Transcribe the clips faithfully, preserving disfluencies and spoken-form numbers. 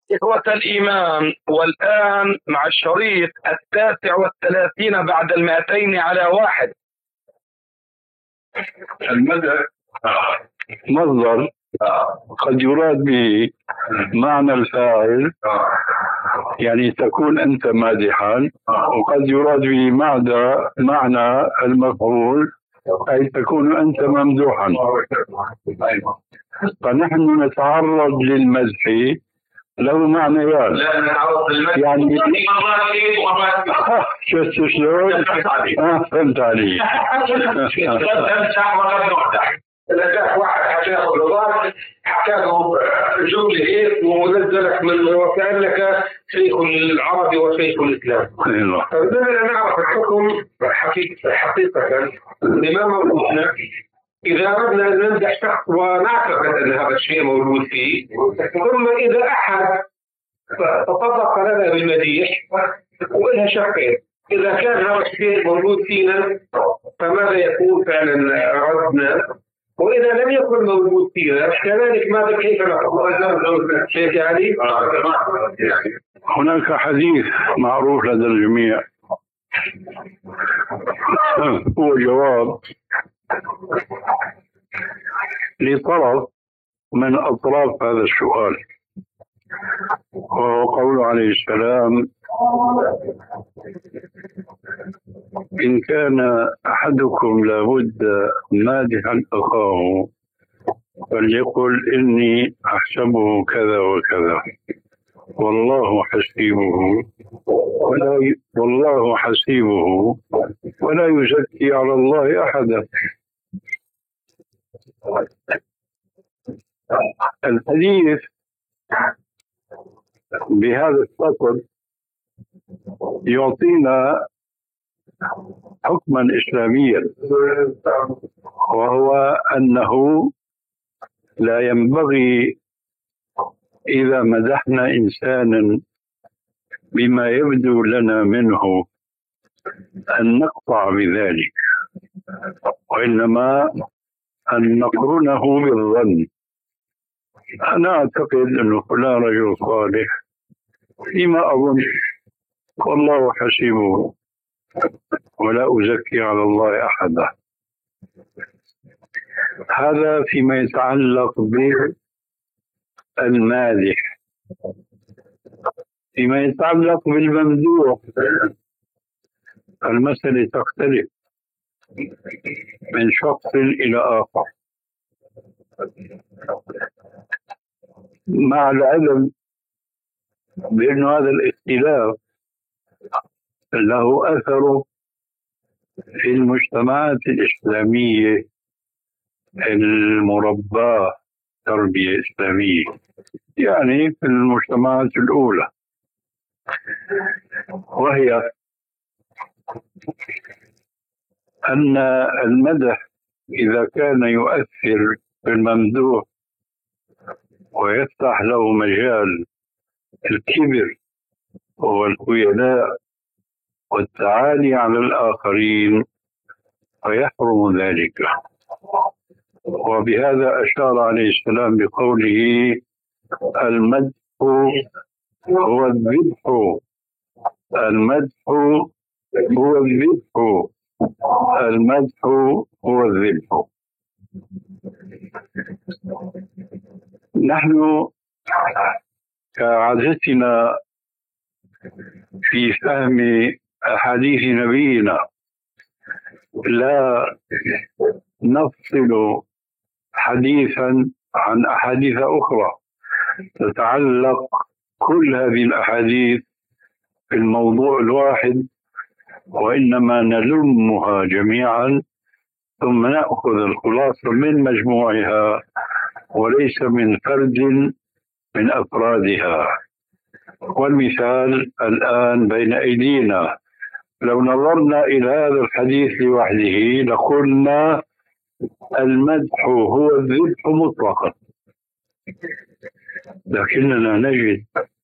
إخوة الإيمان، والآن مع الشريط التاسع والثلاثين بعد المائتين على واحد. المدح مصدر قد يراد به معنى الفاعل، يعني تكون أنت مادحا، وقد يراد به معنى معنى المفعول، أي تكون أنت ممدوحا. فنحن نتعرض للمدح له معنيان، يعني شفت شلون؟ اه فهمت علي. واحد حكى له رضاك، حكى له جمله هيك ومنزلك من وكان لك شيخ العربي وشيخ الاسلام. فبدنا نعرف الحكم حقيقه حقيقه الامام موجودنا. إذا أردنا أن نمدح شخص ونعتقد أن هذا الشيء موجود فيه، ثم إذا أحد تطرق لنا بالمديح وإلها شقين، إذا كان هذا الشيء موجود فينا فماذا يكون فعلا أردنا، وإذا لم يكن موجود فينا كذلك ماذا كيف نقول شيخ علي؟ هناك حديث معروف لدى الجميع هو جواب لطرف من أطراف هذا السؤال، وهو قوله عليه السلام: إن كان أحدكم لابد مادحا أخاه فليقل إني أحسبه كذا وكذا والله حسيبه ولا ي... والله حسيبه ولا يزكي على الله أحدا. الحديث بهذا السطر يعطينا حكما إسلاميا، وهو أنه لا ينبغي إذا مدحنا إنسانا بما يبدو لنا منه أن نقطع بذلك، وإنما أن نقرنه بالظن. أنا أعتقد أنه فلان رجل صالح فيما أظن والله حسيبه ولا أزكي على الله أحدا. هذا فيما يتعلق بالمادح. فيما يتعلق بالممدوح المسألة تختلف من شخص إلى آخر، مع العلم بأن هذا الاختلاف له أثر في المجتمعات الإسلامية المرباة تربية إسلامية، يعني في المجتمعات الأولى، وهي أن المدح إذا كان يؤثر في الممدوح ويفتح له مجال الكبر والخيلاء والتعالي على الآخرين فيحرم ذلك. وبهذا أشار عليه السلام بقوله: المدح هو الذبح، المدح هو الذبح، المدح هو الذبح. نحن كعادتنا في فهم أحاديث نبينا لا نفصل حديثا عن أحاديث أخرى تتعلق كل هذه الأحاديث في الموضوع الواحد، وإنما نلمها جميعا ثم نأخذ الخلاصة من مجموعها وليس من فرد من أفرادها. والمثال الآن بين أيدينا، لو نظرنا إلى هذا الحديث لوحده لقلنا المدح هو الذبح مطلقا، لكننا نجد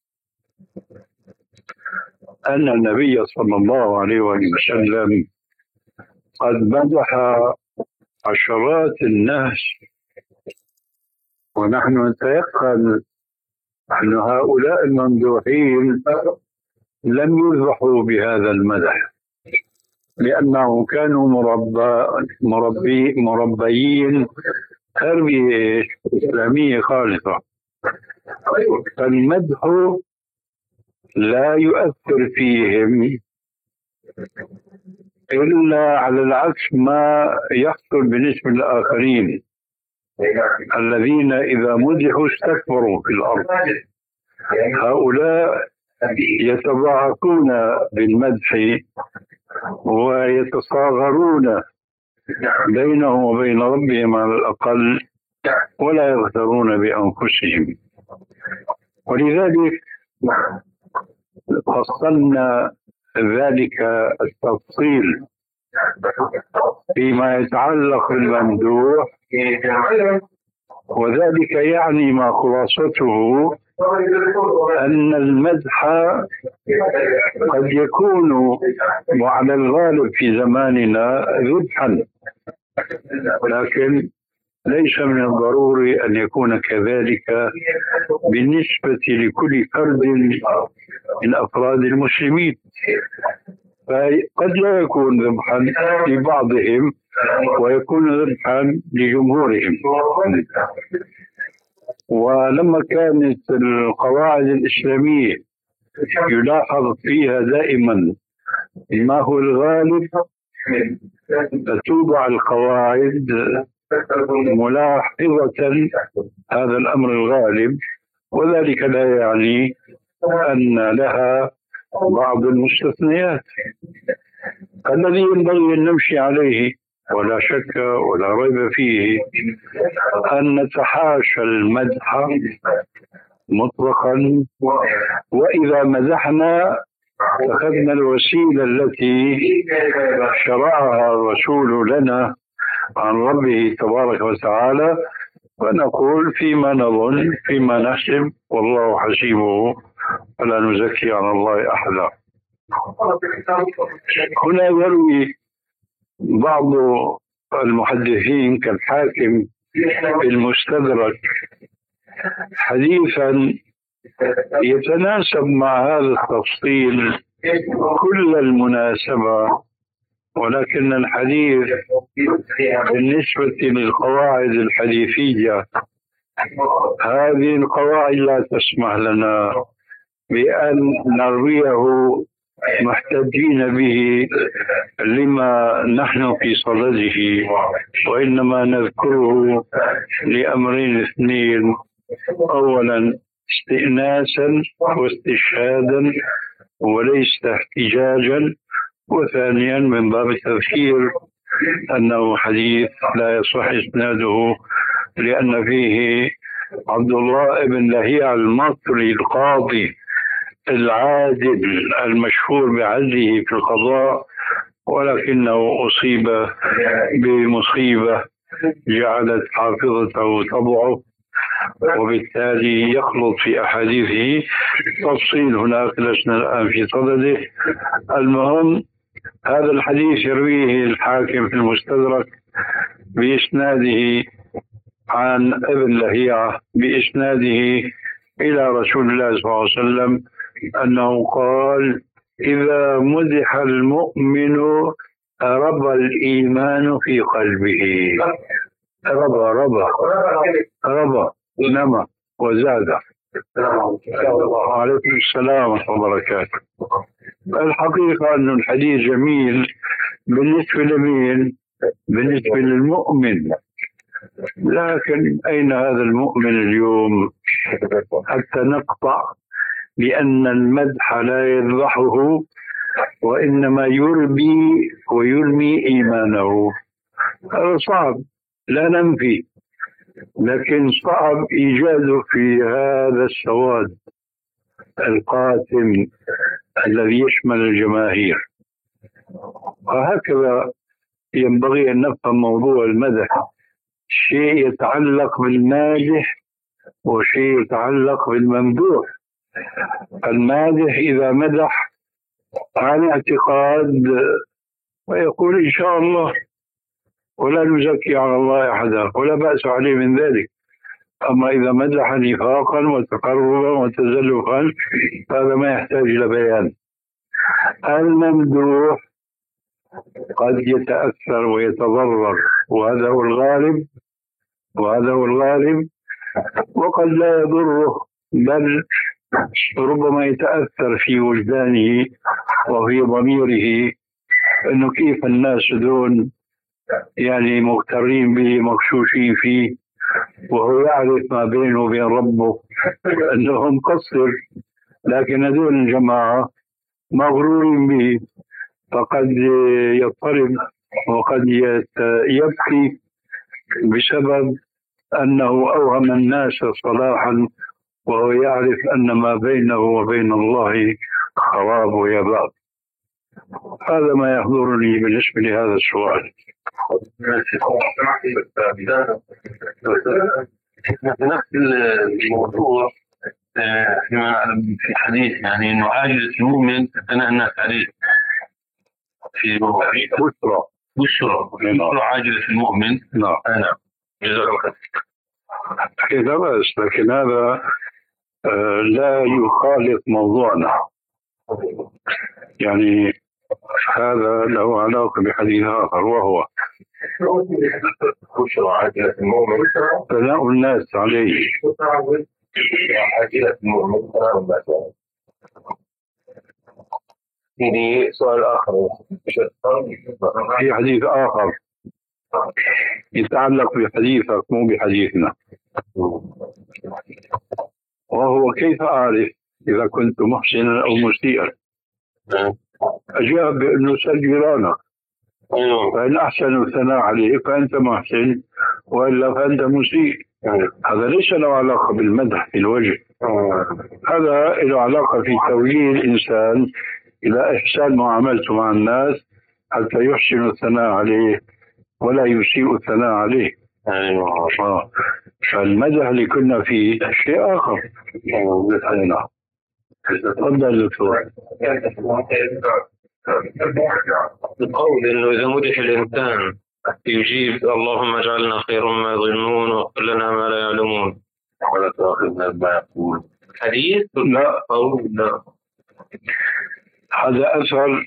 أن النبي صلى الله عليه وسلم قد مدح عشرات الناس، ونحن نتيقن أن هؤلاء الممدوحين لم يذبحوا بهذا المدح، لأنهم كانوا مربى مربي مربيين تربية إسلامية خالصة. فالمدح لا يؤثر فيهم إلا على العكس ما يحصل بالنسبة للآخرين الذين إذا مدحوا استكبروا في الأرض. هؤلاء يتضاعفون بالمدح ويتصاغرون بينهم وبين ربهم على الأقل، ولا يغترون بأنفسهم. ولذلك فصلنا ذلك التفصيل فيما يتعلق بالممدوح، وذلك يعني ما خلاصته أن المدح قد يكون وعلى الغالب في زماننا ذبحا، لكن ليس من الضروري أن يكون كذلك بالنسبة لكل فرد من أفراد المسلمين. فقد لا يكون ذبحا لبعضهم ويكون ذبحا لجمهورهم. ولما كانت القواعد الإسلامية يلاحظ فيها دائما ما هو الغالب، فتوضع القواعد ملاحظة هذا الأمر الغالب، وذلك لا يعني أن لها بعض المستثنيات. الذي ينبغي أن نمشي عليه ولا شك ولا ريب فيه أن نتحاشى المدح مطلقا، وإذا مدحنا أخذنا الوسيلة التي شرعها الرسول لنا عن ربه تبارك وتعالى، ونقول فيما نظن فيما نحسب والله حسيبه ولا نزكي على الله أحدا. هنا يروي بعض المحدثين كالحاكم في المستدرك حديثا يتناسب مع هذا التفصيل كل المناسبة، ولكن الحديث بالنسبة للقواعد الحديثية هذه القواعد لا تسمح لنا بأن نرويه محتجين به لما نحن في صدده، وإنما نذكره لأمرين اثنين: أولا استئناسا واستشهادا وليس احتجاجا، وثانيا من باب التذكير أنه حديث لا يصح إسناده لأن فيه عبد الله بن لهيعة المصري القاضي العادل المشهور بعدله في القضاء، ولكنه أصيب بمصيبة جعلت حافظته تضعف، وبالتالي يخلط في أحاديثه. تفصيل هناك لسنا الآن في صدده. المهم هذا الحديث يرويه الحاكم في المستدرك بإسناده عن ابن لهيعة بإسناده إلى رسول الله صلى الله عليه وسلم أنه قال: إذا مدح المؤمن ربى الإيمان في قلبه. ربى ربى ربى نمى وزاد. وعليكم السلام ورحمة الله وبركاته. الحقيقة أن الحديث جميل بالنسبة لمين؟ بالنسبة للمؤمن، لكن أين هذا المؤمن اليوم حتى نقطع بأن المدح لا يذبحه وإنما يربي ويرمي إيمانه؟ هذا صعب، لا ننفي، لكن صعب إيجاده في هذا السواد القاتم الذي يشمل الجماهير. وهكذا ينبغي أن نفهم موضوع المدح: شيء يتعلق بالمادح وشيء يتعلق بالممدوح. المادح إذا مدح عن اعتقاد ويقول إن شاء الله ولا نزكي على الله أحدا ولا بأس عليه من ذلك، أما إذا مدح نفاقا وتقربا وتزلفا هذا ما يحتاج إلى بيان. الممدوح قد يتأثر ويتضرر، وهذا هو الغالب وهذا هو الغالب وقد لا يضره، بل ربما يتأثر في وجدانه وفي ضميره أنه كيف الناس دون يعني مغترين به مغشوشين فيه، وهو يعرف ما بينه وبين ربه أنه مقصر، لكن هذول الجماعة مغرورين به، فقد يضطرب وقد يبكي بسبب أنه أوهم الناس صلاحا وهو يعرف أن ما بينه وبين الله خراب ويباب. هذا ما يحضرني بالنسبة لهذا السؤال. في نفس الموضوع فيما نعلم في حديث يعني انه عاجز المؤمن ثناء الناس عليه في بشرى بشرى بشرى عاجز المؤمن. نعم نعم جزاك الله خير. بس لكن هذا آه لا يخالف موضوعنا، يعني هذا له علاقة بحديث آخر وهو بشرى عاجز المؤمن ثناء الناس عليه. عاجز المؤمن ثناء الناس عليه. في سؤال آخر في حديث آخر يتعلق بحديثك مو بحديثنا، وهو كيف أعرف إذا كنت محسنا أو مسيئا؟ أجاب بأنه سل جيرانك، فإن أحسنوا الثناء عليه فأنت محسن، وإلا فأنت مسيء. هذا ليس له علاقة بالمدح في الوجه، هذا له علاقة في توجيه الإنسان إلى إحسان معاملته مع الناس حتى يحسن الثناء عليه ولا يسيء الثناء عليه. آه. فالمدح اللي كنا فيه شيء آخر. نعم. تفضل دكتور. القول إنه إذا مدح الإنسان يجيب اللهم اجعلنا خير مما يظنون واغفر لنا ما لا يعلمون ولا تأخذنا بما يقول. حديث؟ لا قول لا. هذا أثر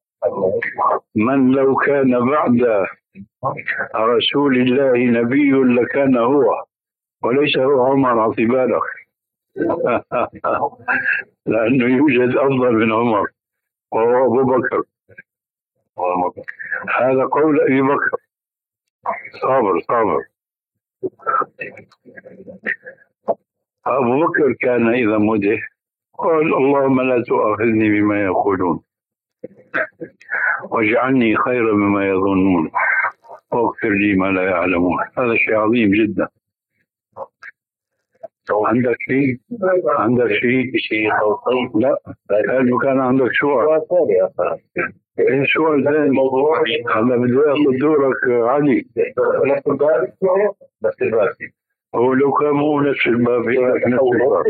من لو كان بعد رسول الله نبي لكان هو، وليس هو عمر عطبالك لأنه يوجد أفضل من عمر وهو أبو بكر. هذا قول أبي بكر. صابر صابر. أبو بكر كان إذا مدح قال اللهم لا تؤاخذني بما يقولون واجعلني خيرا مما يظنون واغفر لي ما لا يعلمون. هذا شيء عظيم جدا. عندك شيء؟ عندك شيء؟ شيء لا قالوا كان عندك سؤال. ايه سؤال ثاني؟ موضوع هذا بده ياخذ دورك علي. نفس الباب نفس الباب هو لو كان مو نفس الباب نفس الباب.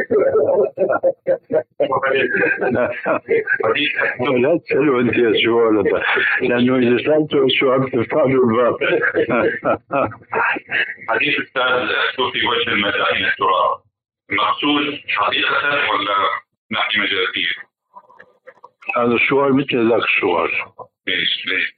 لا تسألوا أنت السؤال ده، لأنه إذا سألتوا السؤال بتفتحوا الباب. حديث الأستاذ في وجه المدائن التراب مقصود حقيقة ولا ناحية مجازية؟ هذا السؤال مثل ذاك السؤال. ليش ليش؟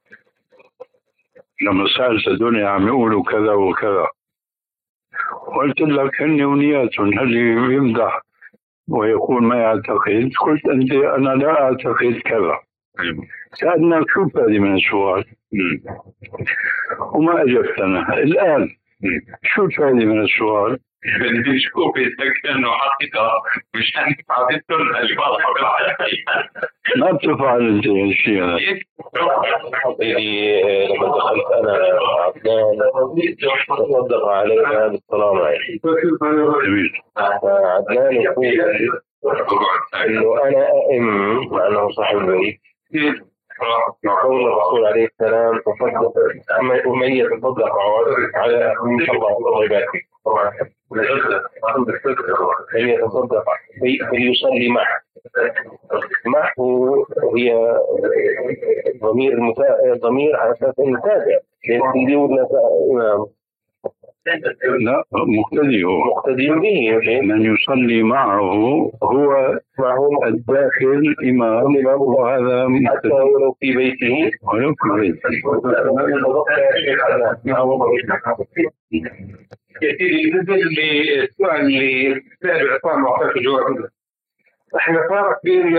لما سألت الدنيا عم يقولوا كذا وكذا، قلت لك هن ونياتهم، هل يمدح ويقول ما يعتقد، قلت أنت أنا لا أعتقد كذا. سألناك شو الفائدة من السؤال وما أجبتنا. الآن شو الفائدة من السؤال؟ بدي شوف إذا كأنه حقيقة مشان حديثهم الفاظ ما بتفعل أنت الشيء هذا. لما دخلت أنا عدنان تصدق علينا بالسلام عليكم. جميل. عدنان يقول إنه أنا أئم مع أنه صاحب البيت قول الرسول عليه السلام تصدق ومن يتصدق على الله يبارك من يتصدق فليصلي معه. معه هي ضمير المتا... ضمير على اساس انه تابع يقول إمام لا مقتدي هو مقتدي به. من يصلي معه هو معه الداخل إمام، وهذا حتى ولو في بيته ولو في بيته. يا سيدي بالنسبة للسؤال اللي سأل عصام وأعطاك الجواب، احنا فرق بين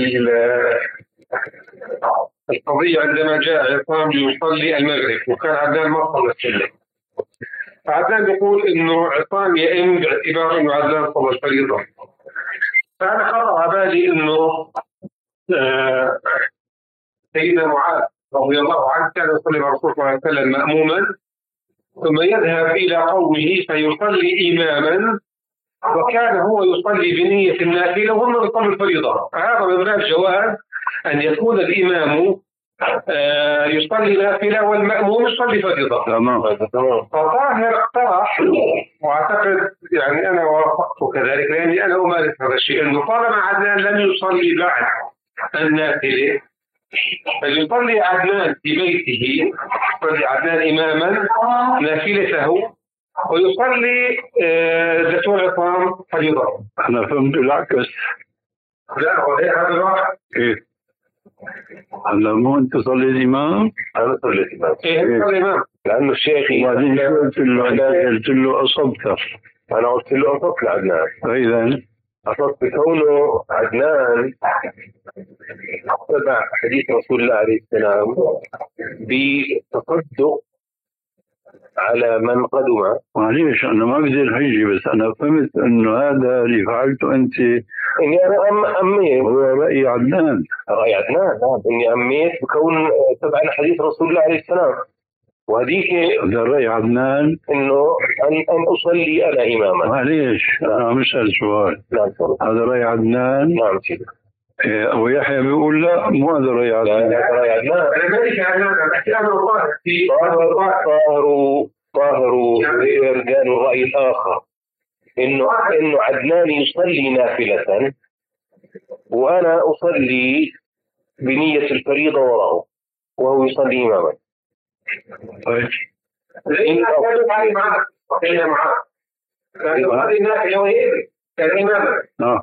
القضية عندما جاء عصام ليصلي المغرب وكان عدنان ما صلى السنة، فعدنان بيقول انه عصام يئن باعتبار انه عدنان صلى الفريضة، فأنا خطر على بالي انه آه سيدنا معاذ رضي الله عنه كان يصلي مع الرسول صلى الله عليه وسلم مأموما، ثم يذهب إلى قومه فيصلي إماما، وكان هو يصلي بنية النافلة وهم يصلوا الفريضة. هذا من باب جواز أن يكون الإمام آه يصلي نافلة والمأموم يصلي فريضة. تمام. فطاهر اقترح، واعتقد يعني أنا وافقت كذلك لأني أنا أمارس هذا الشيء، أنه طالما عدنان لم يصلي بعد النافلة فليصلي عدنان في بيته، يصلي عدنان إماما نافلته ويصلي دكتور عصام فريضة. أنا فهمت العكس. لا هو هذا الواقع. إيه هلا مو أنت تصلي الإمام؟ أنا صلي الإمام. إيه صلي الإمام. لأنه الشيخ وبعدين قلت له قلت له أصبت. أنا قلت له أصبت لعدنان. فإذا أصبت بكونه عدنان تبع حديث رسول الله عليه السلام بتصدق على من قدم. معليش أنا ما بدي الحجة، بس أنا فهمت إنه هذا اللي فعلته أنت إني أنا أم أميت. هو رأي عدنان. رأي عدنان نعم، إني أميت بكون تبع حديث رسول الله عليه السلام، وهذيك هذا رأي عدنان إنه أن أن أصلي أنا إماما. معليش أنا مش هذا السؤال. نعم هذا رأي عدنان. نعم سيدي. إيه ويحيى بيقول لا مو هذا رأي عدنان. لا رأي عدنان. أنا مالك عدنان أنا طاهر في طاهروا طاهروا غير قالوا الرأي الآخر إنه إنه عدنان يصلي نافلة وأنا أصلي بنية الفريضة وراءه وهو يصلي إماما. طيب. لأن كانوا علي معه كان معه كان يصلي نافلة وهي كان إماما. آه.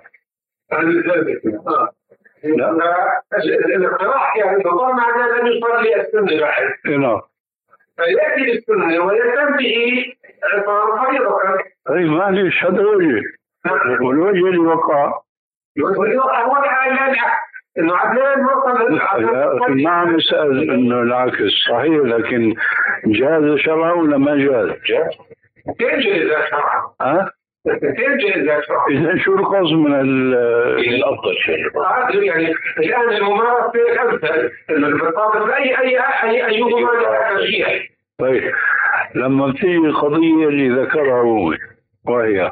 آه. لا الاقتراح يعني طالما عدنان لم يصلي السنة بعد. نعم. فيأتي بالسنة ويتم به عصام فريضة. أي معليش هذا وجه، والوجه اللي وقع الوجه هو العكس، إنه عدنان ما صلى. ما عم يسأل إنه العكس صحيح، لكن جاز شرعا ولا ما جاز؟ جاز. تنجز شرعا. ها؟ تنجز شرعا. إذا شو القصد من الأفضل شيء؟ هذا يعني الآن الممارسة الأمثل إنه بالطابق أي أي أي أيهما ترجيح. طيب لما بتيجي القضية اللي ذكرها هو وهي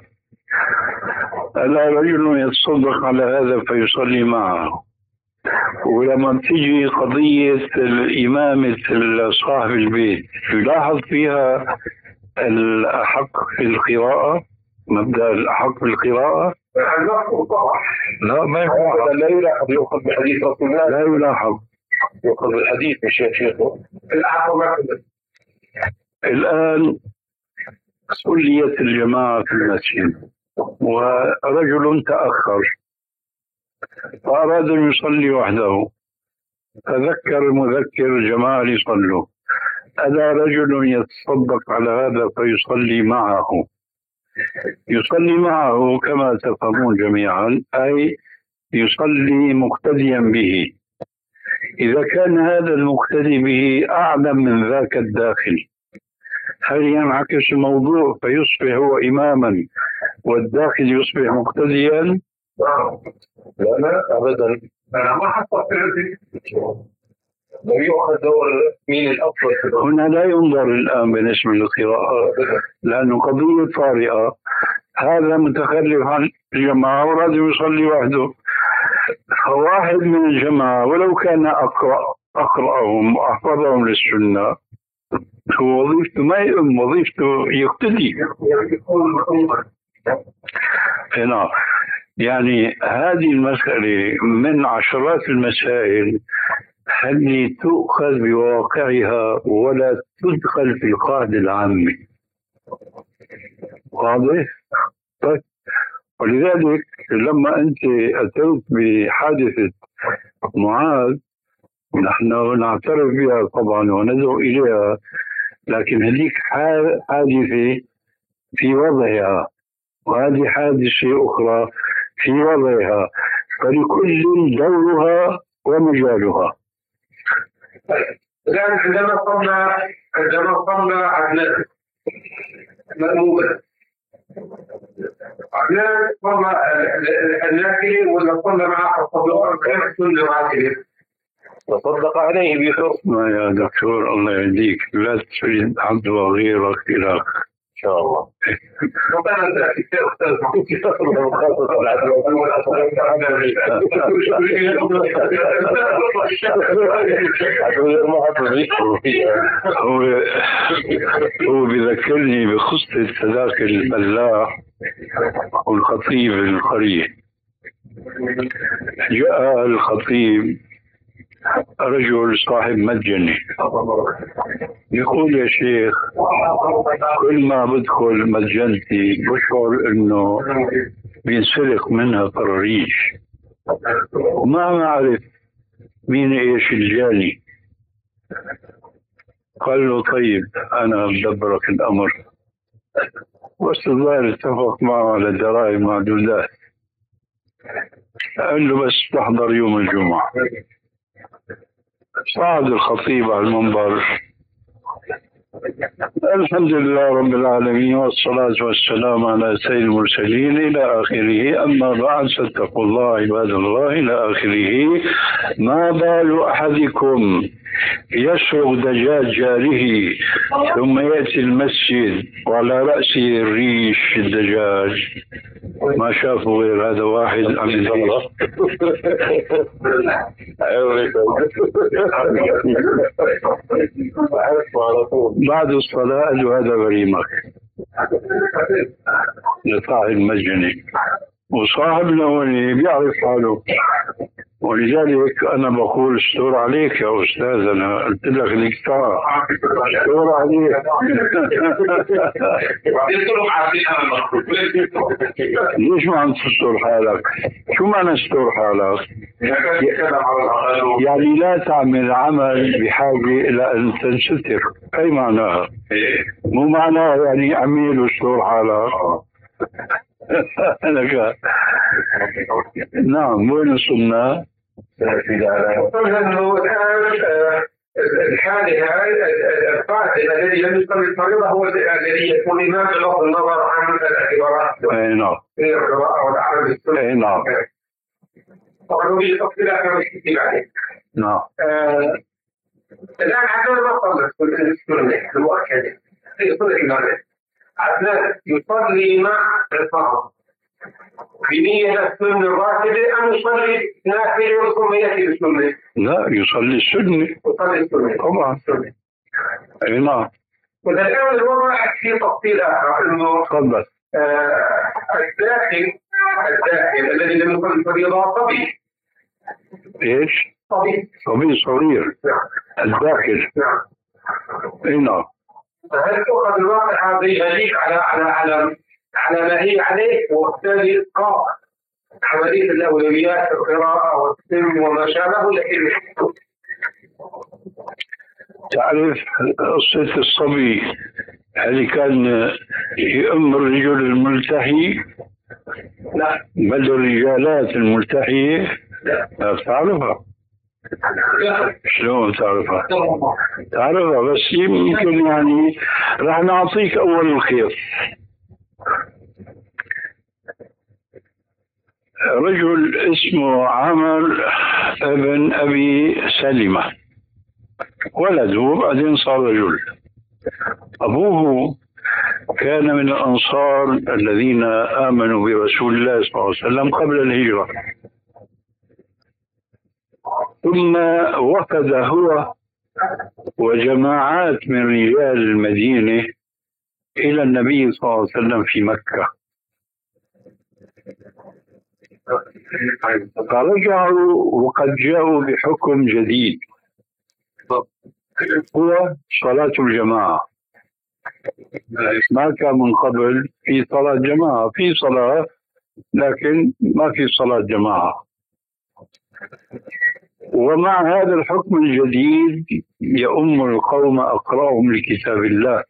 ألا رجل يتصدق على هذا فيصلي معه، ولما بتيجي قضية الإمامة صاحب البيت يلاحظ فيها الأحق في القراءة، مبدأ الأحق في القراءة. لا ما يلاحظ. لا يلاحظ، يؤخذ بحديث رسول الله. لا يلاحظ، يؤخذ بالحديث مش شيخه. الآن صليت الجماعة في المسجد ورجل تأخر فأراد أن يصلي وحده، فذكر المذكر الجماعة ليصلوا. ألا رجل يتصدق على هذا فيصلي معه؟ يصلي معه كما تفهمون جميعا، أي يصلي مقتديا به. إذا كان هذا المقتدي به أعلم من ذاك الداخل، هل ينعكس الموضوع فيصبح هو إماما والداخل يصبح مقتديا؟ لا لا أبدا. أنا ما حصلت لو يؤخذ دور مين الأفضل. هنا لا ينظر الآن بالنسبة للقراءة، لأنه قضية طارئة. هذا متخلف عن الجماعة وراد يصلي وحده، فواحد من الجماعة ولو كان أقرأ أقرأهم وأحفظهم للسنة هو وظيفته ما يؤم، وظيفته يقتدي. هنا يعني هذه المسألة من عشرات المسائل التي تؤخذ بواقعها ولا تدخل في القاعدة العامة. واضح؟ طيب، ولذلك لما أنت أتيت بحادثة معاذ نحن نعترف بها طبعا وندعو إليها، لكن هذيك حادثة في وضعها وهذه حادثة أخرى في وضعها، فلكل دورها ومجالها. الآن عندما قمنا عندما قمنا عدنان مأمومة عدنان قمنا الناكل ولا قمنا معه الصدوق غير كل معاكل وصدق عليه بيخص. ما يا دكتور الله يهديك لا تريد عبد غيرك إلى إن شاء الله. هو هو بذكرني بقصة ذاك الفلاح والخطيب القرية. جاء الخطيب رجل صاحب متجنة يقول يا شيخ كل ما بدخل متجنتي بشعر انه بينسلق منها قراريش وما نعرف مين ايش الجاني. قال له طيب انا بدبرك الامر، بس الظاهر اتفق معه على دراهم معدودات. قال له بس تحضر يوم الجمعة. صعد الخطيب على المنبر الحمد لله رب العالمين والصلاة والسلام على سيد المرسلين إلى آخره، أما بعد فاتقوا الله عباد الله إلى آخره. ما بال أحدكم يسرق دجاج جاره ثم يأتي المسجد وعلى رأسه الريش الدجاج، ما شافوا غير هذا واحد عم يزغرط. بعد الصلاة قالوا هذا غريمك لصاحب المسجد، وصاحب الأولي بيعرف حاله. ولذلك أنا بقول استور عليك يا أستاذ، أنا قلت لك الإكتار استور عليك. ليش ما عم تستور حالك؟ شو معنى استور حالك؟ يعني لا تعمل عمل بحاجة إلى أن تنستر. أي معناها؟ مو معناها يعني عميل واستور حالك. نعم وين وصلنا؟ قلنا انه الان الحادث القاتل الذي لم يصلي الفريضه هو الذي يكون امام بغض النظر عن الاعتبارات. اي نعم. القراءه والعمل بالسنه. اي نعم. طبعا هو بالتفصيل اكثر من بعدين. نعم. الان عدنان ما صلى السنه المؤكده في سنه الامامه. عدنان يصلي مع الفرض بنية السنة الراتبة أم يصلي نافلة ثم يأتي بالسنة؟ لا يصلي السنة. يصلي السنة طبعا. أي نعم. والآن الوضع في تفصيل آخر إنه تفضل. آه الداخل الداخل الذي لم يصلي الفريضة طبيعي. إيش؟ طبيعي. طبيعي صغير. نعم. الداخل. نعم. أي نعم. فهل تؤخذ الواقع هذا يغليك على على على على ما هي عليه وبالتالي إسقاط عملية الأولويات في القراءة والسن وما شابه؟ لكن تعرف قصة الصبي اللي كان يؤم الرجل الملتحي؟ لا. بل الرجالات الملتحية؟ لا تعرفها؟ شلون تعرفها؟ تعرفها بس يمكن يعني راح نعطيك أول الخيط. رجل اسمه عامر ابن أبي سلمة ولده بعدين صار رجل. أبوه كان من الأنصار الذين آمنوا برسول الله صلى الله عليه وسلم قبل الهجرة، ثم وفد هو وجماعات من رجال المدينة إلى النبي صلى الله عليه وسلم في مكة، فرجعوا وقد جاءوا بحكم جديد هو صلاة الجماعة. ما كان من قبل في صلاة جماعة، في صلاة لكن ما في صلاة جماعة. ومع هذا الحكم الجديد يؤم القوم أقرأهم لكتاب الله.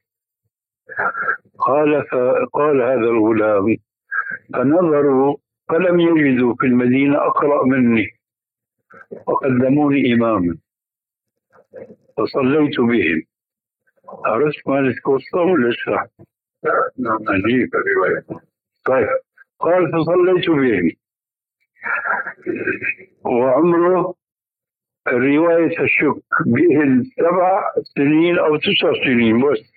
قال فقال هذا الغلام فنظروا فلم يجدوا في المدينة أقرأ مني وقدموني إماما فصليت بهم. عرفت مالك وسطى ولا لسه؟ عجيب. طيب قال فصليت بهم وعمره الرواية الشك به سبع سنين أو تسع سنين بس.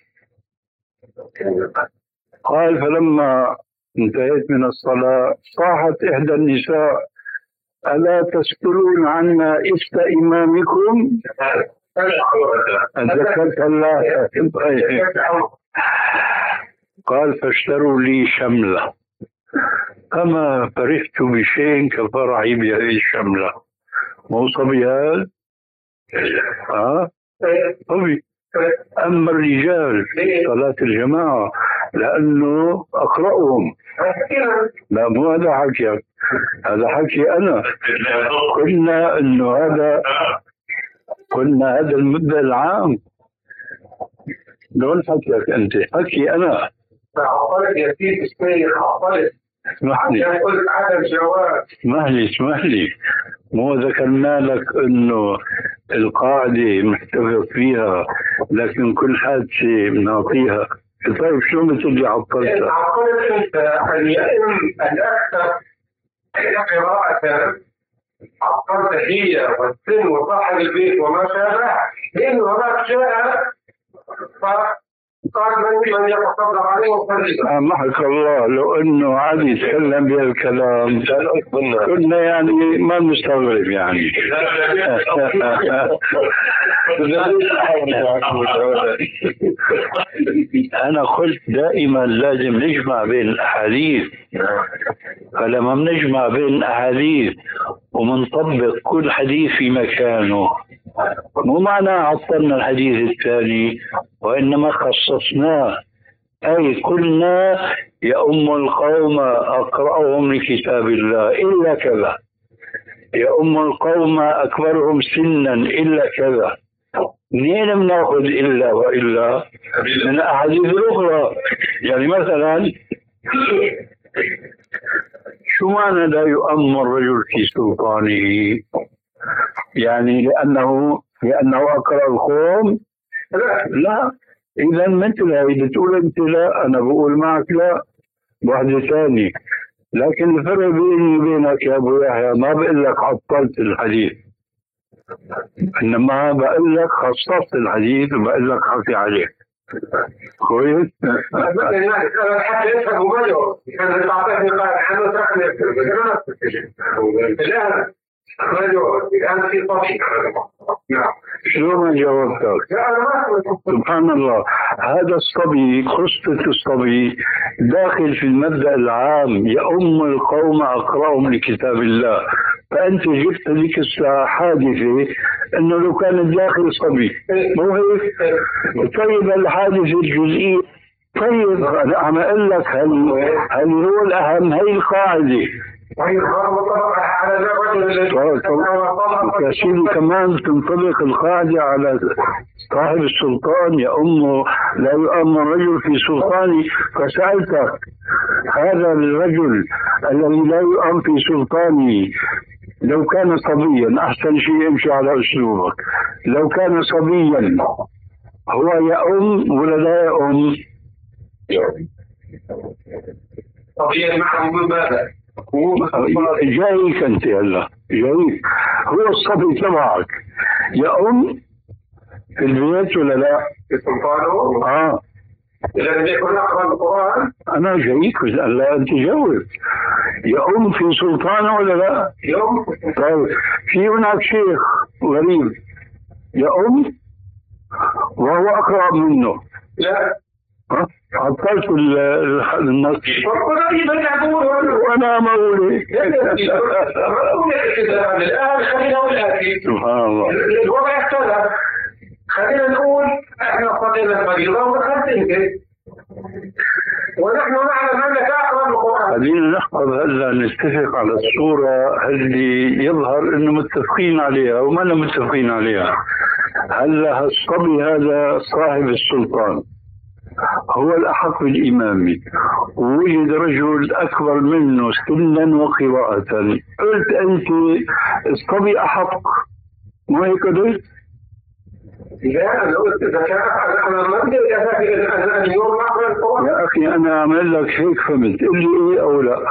قال فلما انتهيت من الصلاة صاحت إحدى النساء ألا تسألون عنا إفت إمامكم؟ ذكرت الله. قال فاشتروا لي شملة فما فرحت بشيء كفرحي بهذه الشملة. مو صبي هذا؟ ها؟ صبي. أما الرجال صلاة الجماعة لأنه أقرأهم. لا مو هذا حكي، هذا حكي أنا. قلنا إنه هذا قلنا هذا المبدأ العام. لون حكيك أنت؟ حكي أنا. عطلت يا سيدي اسمي عطلت. اسمح لي اسمح لي اسمح لي مو ذكرنا لك انه القاعدة محتفظ فيها لكن كل حادثة بنعطيها. طيب شو بتجي عطلتها؟ عطلت انت ان يئم الاكثر قراءة عطلت هي والسن وصاحب البيت وما شابه، لانه هناك جاء قال من من يتصدق عليه وصدق. محك الله لو انه عاد يتكلم بهالكلام كنا يعني ما نستغرب يعني. انا قلت دائما لازم نجمع بين الاحاديث، فلما بنجمع بين الاحاديث ومنطبق كل حديث في مكانه مو معنى عطلنا الحديث الثاني وإنما خصصناه. أي قلنا يؤم القوم أقرأهم لكتاب الله إلا كذا، يؤم القوم أكبرهم سنا إلا كذا. منين بناخذ إلا وإلا؟ من الأحاديث الأخرى. يعني مثلا شو معنى لا يؤم الرجل في سلطانه؟ يعني لأنه لأنه أقرأ القوم؟ لا, لا. إذا مثل هاي بتقول أنت لا، أنا بقول معك لا، واحدة ثانية. لكن الفرق بيني وبينك يا أبو يحيى ما بقول لك عطلت الحديث، إنما بقول لك خصصت الحديث وبقول لك حكي عليه. كويس؟ أنا حتى يفهم مجرد كان تعطيني قال أنا تركني الآن الآن في طبيعي. نعم. شو ما جاوبتك؟ سبحان الله. هذا الصبي قصة الصبي داخل في المبدأ العام يؤم القوم أقرأهم لكتاب الله. فأنت جبت ذيك الساعة حادثة أنه لو كان داخل صبي مو هيك؟ طيب الحادثة الجزئية. طيب أنا عم أقول لك هل هل هو الأهم؟ هي القاعدة. يا سيدي كمان تنطبق القاعدة على صاحب السلطان يؤم لا يؤم الرجل في سلطانه. فسألتك هذا الرجل الذي لا يؤم في سلطانه لو كان صبيا، أحسن شيء يمشي على أسلوبك، لو كان صبيا هو يؤم ولا لا يؤم؟ صبيا معه من ماذا؟ جايك انت هلا جايك. هو الصبي تبعك يؤم في البيت ولا لا؟ في سلطانه؟ اه إذا يكون أقرأ القرآن؟ أنا جايك هلا أنت جاوب. يؤم في سلطانه ولا لا؟ يؤم. طيب في هناك شيخ غريب يؤم وهو أقرب منه. لا. ها؟ عطلت النص وانا مولي. الان خلينا نقول سبحان الله. الوضع اختلف خلينا نقول احنا قضينا الفريضة ودخلت انت، ونحن نعلم انك اقرا القرآن. خلينا نحفظ هلا نتفق على الصورة اللي يظهر انه متفقين عليها وما لنا متفقين عليها. هلا الصبي هذا صاحب السلطان هو الأحق بالإمامة، ووجد رجل أكبر منه سنا وقراءة، قلت أنت الصبي أحق، مو هيك قلت؟ لا أنا قلت إذا كان أنا ما بدي أن اليوم أقرأ القرآن. يا أخي أنا أعمل لك هيك فهمت، قل لي إيه أو لا؟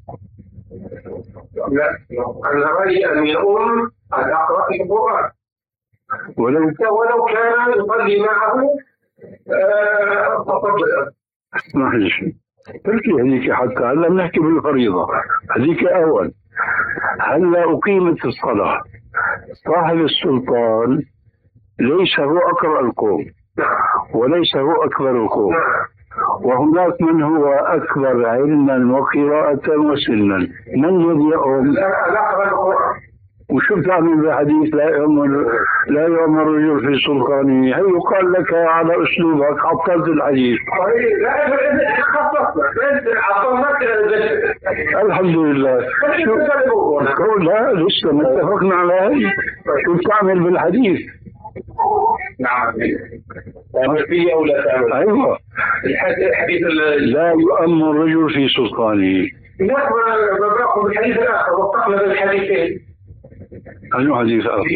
لا أنا رأيي أن يؤم أن أقرأ القرآن ولو ولو كان يصلي معه تفضل. اسمح لي شيء، تركي هذيك حتى هلا بنحكي بالفريضة، هذيك أول. هلا أقيمت الصلاة، صاحب السلطان ليس هو أقرأ القوم وليس هو أكبر القوم، وهناك من هو أكبر علما وقراءة وسنا، من الذي يؤم؟ وشو بتعمل بالحديث لا يؤمر لا يؤمر الرجل في سلطانه؟ هي يقال لك على اسلوبك عطلت الحديث. الحمد لله. شو لا لسه ما اتفقنا على هي. شو بتعمل بالحديث؟ نعم تعمل فيه او لا تعمل؟ ايوه الحديث لا يؤمر الرجل في سلطانه. لا باخذ الحديث الاخر واتفقنا بالحديثين. أنه حديث آخر؟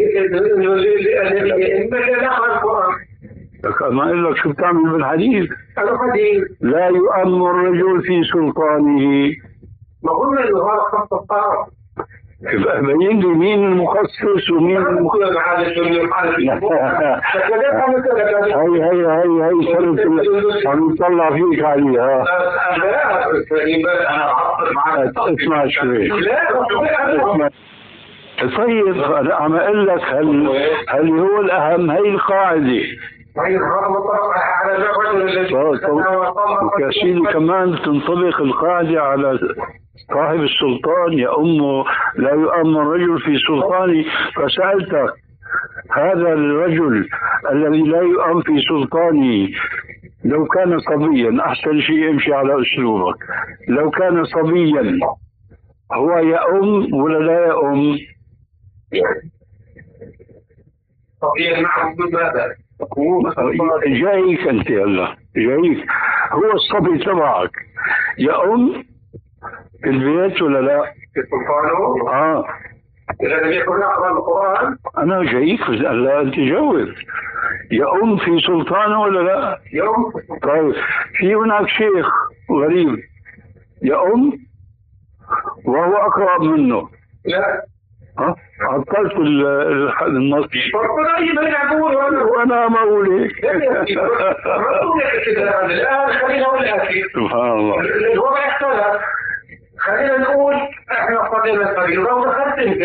ما أقول لك شو بتعمل بالحديث؟ لا يؤمر الرجل في سلطانه. ما قلنا إنه هذا خط الطارق. يبقى بين لي مين المخصص ومين المخصص. هاي هاي هاي هاي صرت عم يطلع فيك عليها. اسمع شوي. اسمع. طيب انا عم اقول لك هل هل هو الاهم؟ هي القاعده. طيب هذا مطلق على الرجل يا سيدي كمان تنطبق القاعده على صاحب السلطان يؤم لا يؤم الرجل في سلطانه. فسالتك هذا الرجل الذي لا يؤم في سلطانه لو كان صبيا، احسن شيء يمشي على اسلوبك، لو كان صبيا هو يؤم ولا لا يؤم؟ صبيا معه ماذا؟ جايك انت هلا جايك هو الصبي تبعك يؤم في البيت ولا لا؟ في سلطانه؟ اه إذا لم يكن يقرأ القرآن؟ أنا جايك هلا أنت جاوب. يؤم في سلطانه ولا لا؟ يؤم. طيب في هناك شيخ غريب يؤم وهو أقرب منه. لا. ها؟ عطلت النص. وأنا ما أقول هيك. سبحان الله. الوضع اختلف. خلينا نقول احنا قضينا الفريضة ودخلت انت،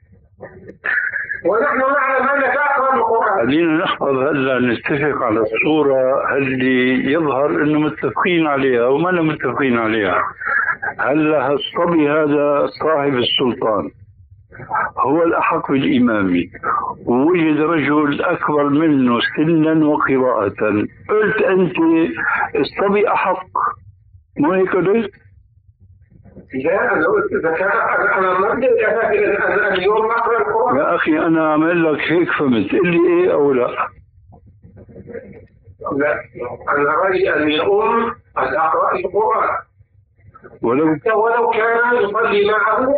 ونحن نعلم انك اقرا القرآن. خلينا نحفظ هلا نتفق على الصورة اللي يظهر انه متفقين عليها وما لنا متفقين عليها. هلا الصبي هذا صاحب السلطان هو الأحق بالإمامة، ووجد رجل أكبر منه سنا وقراءة، قلت أنت الصبي أحق، مو هيك قلت؟ لا أنا قلت إذا كان أنا ما بدي أن اليوم أقرأ القرآن. يا أخي أنا أعمل لك هيك فهمت، قل لي إيه أو لا؟ لا أنا رأيي أن يؤم أن أقرأ القرآن ولو ولو كان يصلي معه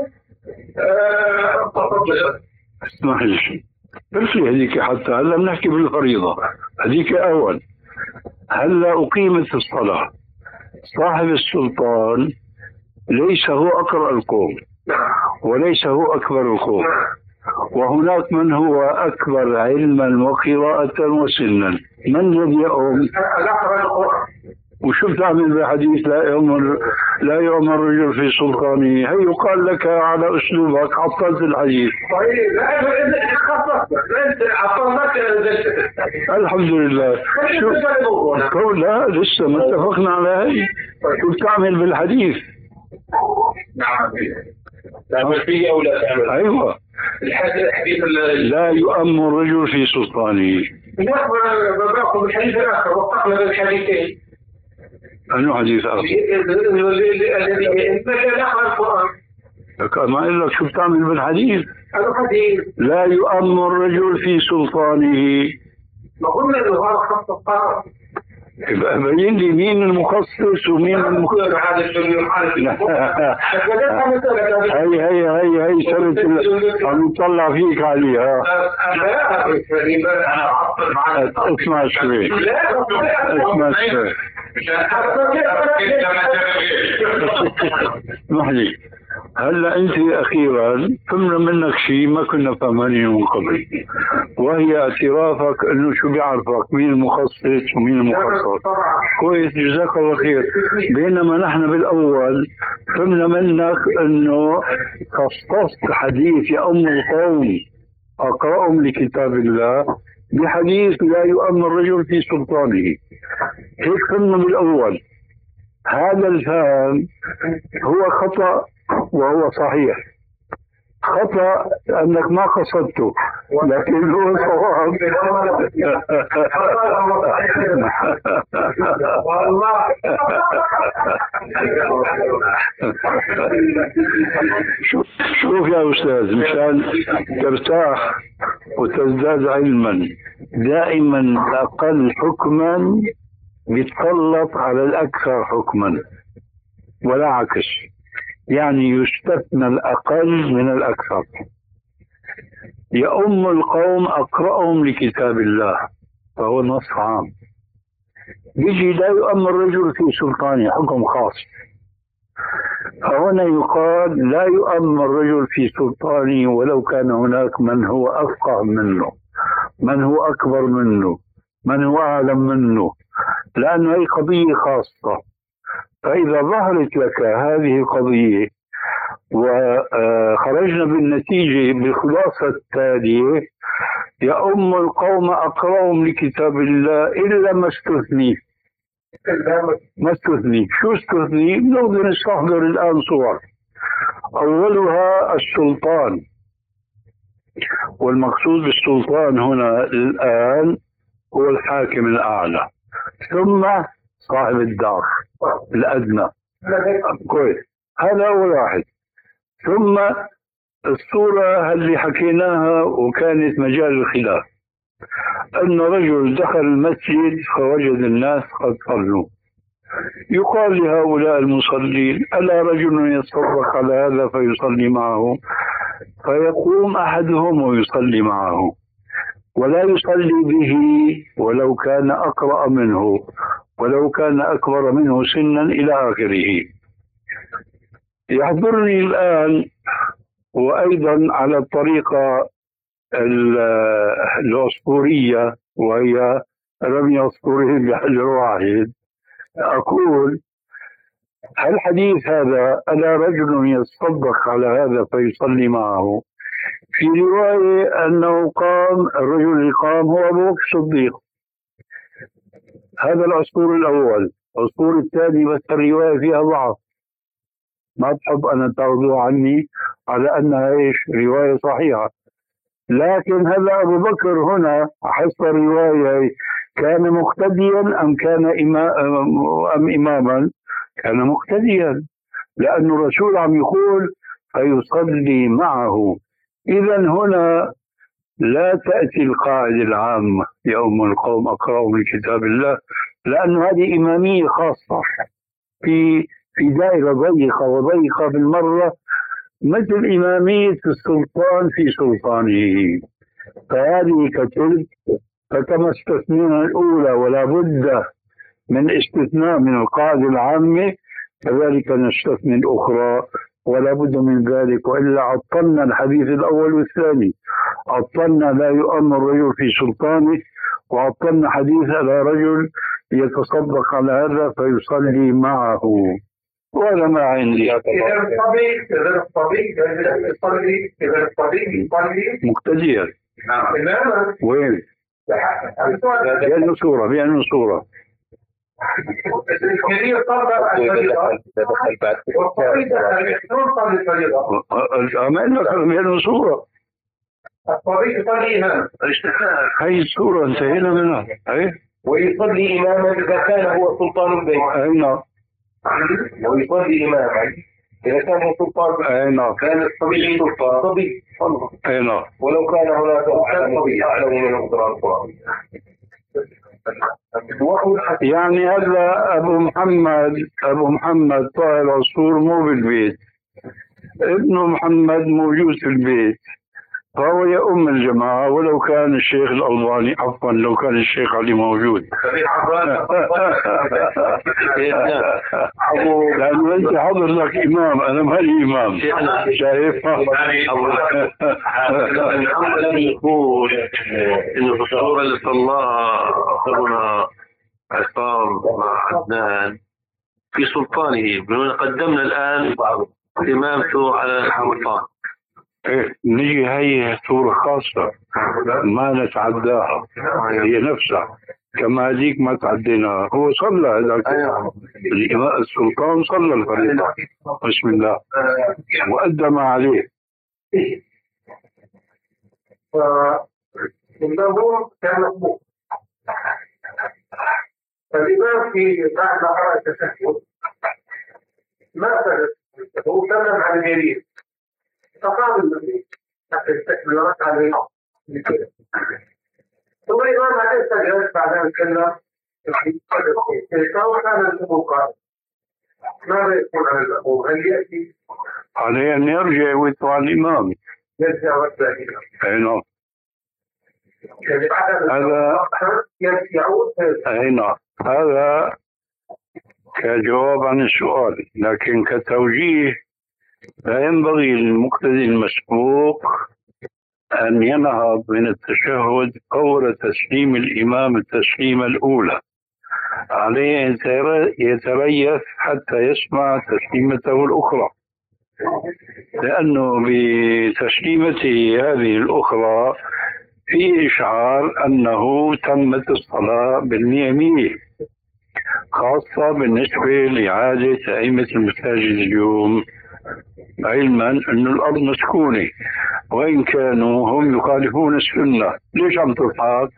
تفضل. اسمح لي شيء، تركي هذيك حتى هلا بنحكي بالفريضة، هذيك أول. هلا أقيمت الصلاة، صاحب السلطان ليس هو أقرأ القوم وليس هو أكبر القوم، وهناك من هو أكبر علما وقراءة وسنا، من الذي يؤم؟ وشو بتعمل بالحديث لا يؤمر لا يؤمر الرجل في سلطانه؟ هي يقال لك على اسلوبك عطلت الحديث. طيب لا انت عطلت. الحمد لله. شو لا لسه ما اتفقنا على هي. شو بتعمل بالحديث؟ نعم تعمل فيه او لا تعمل؟ ايوه الحديث لا يؤمر الرجل في سلطانه. باخذ الحديث الآخر وقفنا بالحديثين. أنه حديث آخر؟ الذي مثل آخر القرآن. ما أقول لك شو بتعمل بالحديث؟ هذا حديث. لا يؤمر الرجل في سلطانه. ما قلنا إنه هذا خط القرار. يبقى بين لي مين المخصص ومين المخصص. هي هي هي هي شرط عم نطلع فيك عليها. اسمع شوي اسمع شوي اسمح لي. هلا انت اخيرا فهمنا منك شيء ما كنا فهمانين من قبل، وهي اعترافك انه شو بيعرفك مين المخصص ومين المخصص. كويس جزاك الله خير. بينما نحن بالاول فهمنا منك انه خصصت حديث يا ام القوم اقرأهم لكتاب الله بحديث لا يؤمن الرجل في سلطانه. هيك فهمنا بالاول. هذا الفهم هو خطأ وهو صحيح. خطأ أنك ما قصدته لكن هو صواب. شوف يا أستاذ، مشان ترتاح وتزداد علما، دائما الأقل حكما يتسلط على الأكثر حكما ولا عكس. يعني يستثنى الأقل من الأكثر. يؤم القوم أقرأهم لكتاب الله فهو نص عام. يجي لا يؤم الرجل في سلطانه حكم خاص. فهنا يقال لا يؤم الرجل في سلطانه ولو كان هناك من هو أفقه منه، من هو أكبر منه، من هو أعلم منه، لأن هذه قضية خاصة. فإذا ظهرت لك هذه القضية وخرجنا بالنتيجة بالخلاصة التالية: يؤم القوم أقرأهم لكتاب الله إلا ما استثني. ما استثني. شو استثني؟ نقدر نستحضر الآن صور. أولها السلطان، والمقصود بالسلطان هنا الآن هو الحاكم الأعلى، ثم صاحب الدار الأدنى. كويس، هذا أول واحد. ثم الصورة اللي حكيناها وكانت مجال الخلاف، أن رجل دخل المسجد فوجد الناس قد صلوا. يقال لهؤلاء المصلين: ألا رجل يتصدق على هذا فيصلي معه؟ فيقوم أحدهم ويصلي معه ولا يصلي به ولو كان أقرأ منه ولو كان أكبر منه سنا إلى آخره. يحضرني الآن وأيضا على الطريقة الأسطورية وهي رمي أسطوري بحجر واحد، أقول: هل الحديث هذا ألا رجل يتصدق على هذا فيصلي معه، في رواية أنه قام الرجل اللي قام هو أبو بكر الصديق. هذا الأسطور الأول. الأسطور الثاني بس الرواية فيها ضعف، ما بحب أنا تاخذوها عني على أنها إيش رواية صحيحة. لكن هذا أبو بكر هنا حسب الرواية كان مقتديا أم كان إما أم إماما؟ كان مقتديا، لأن الرسول عم يقول فيصلي معه. إذا هنا لا تأتي القاعدة العامة يؤم القوم أقرأهم لكتاب الله، لأن هذه إمامية خاصة في في دائرة ضيقة وضيقة بالمرة، مثل إمامية السلطان في سلطانه. فهذه كتلك. فكما استثنينا الأولى ولا بد من استثناء من القاعدة العامة، كذلك نستثني الأخرى ولا بد من ذلك، وإلا عطلنا الحديث الأول والثاني. عطلنا لا يؤم الرجل في سلطانه، وعطلنا حديث على رجل يتصدق على هذا فيصلي معه. ولا ما عندي. إذا الطبيب إذا الطبيب يصلي إذا الطبيب يصلي مقتديا. نعم. وين؟ بأنه صورة بأنه صورة. الكبير طبق الفريضة والطبيب دخل يحضر طبق الفريضة. أما إنه بأنه صورة. الصبي يصلي إمام. هي السورة انتهينا منها. أي ويصلي إماما إذا كان هو سلطان البيت. أي نعم. ويصلي إماما إذا كان هو سلطان. أي نعم. كان الصبي سلطان. صبي. أي نعم. ولو كان هناك صبي أعلم من القرآن القرآن. يعني هذا أبو محمد أبو محمد طه العصفور مو بالبيت، ابنه محمد موجود في البيت، فهو يؤم الجماعة ولو كان الشيخ الألباني، عفوا لو كان الشيخ علي موجود. لأنه أنت حضر لك إمام، أنا مالي إمام. شايف؟ يقول إنه في الصورة اللي صلاها أخونا عصام مع عدنان في سلطانه، بنقول قدمنا الآن إمامته على السلطان. إيه نجي هي صورة خاصة ما نتعداها، هي نفسها كما هذيك ما تعديناها. هو صلى هذاك الإمام السلطان صلى الفريضة بسم الله وأدى ما عليه. فالإمام كان مقبول. فالإمام في بعد ما قرأ التشهد ما سجد، هو سلم على اليمين فقام النبي حتى يستكمل ركعة الرياض. ثم الإمام بعدين سجد بعد أن سلم كان الأمور قائم. ماذا يكون على الأمور؟ هل يأتي؟ عليه أن يرجع ويطلع الإمام. يرجع ويطلع. أي نعم. يعني بعد هذا يعود. أي نعم. هذا كجواب عن السؤال، لكن كتوجيه لا ينبغي للمقتدي المسبوق أن ينهض من التشهد فور تسليم الإمام التسليمة الأولى، عليه أن يتريث حتى يسمع تسليمته الأخرى، لأنه بتسليمته هذه الأخرى في إشعار أنه تمت الصلاة بالمئة، خاصة بالنسبة لإعادة أئمة المساجد اليوم، علما أن الأرض مسكونة وإن كانوا هم يخالفون السنة. ليش عم تضحك؟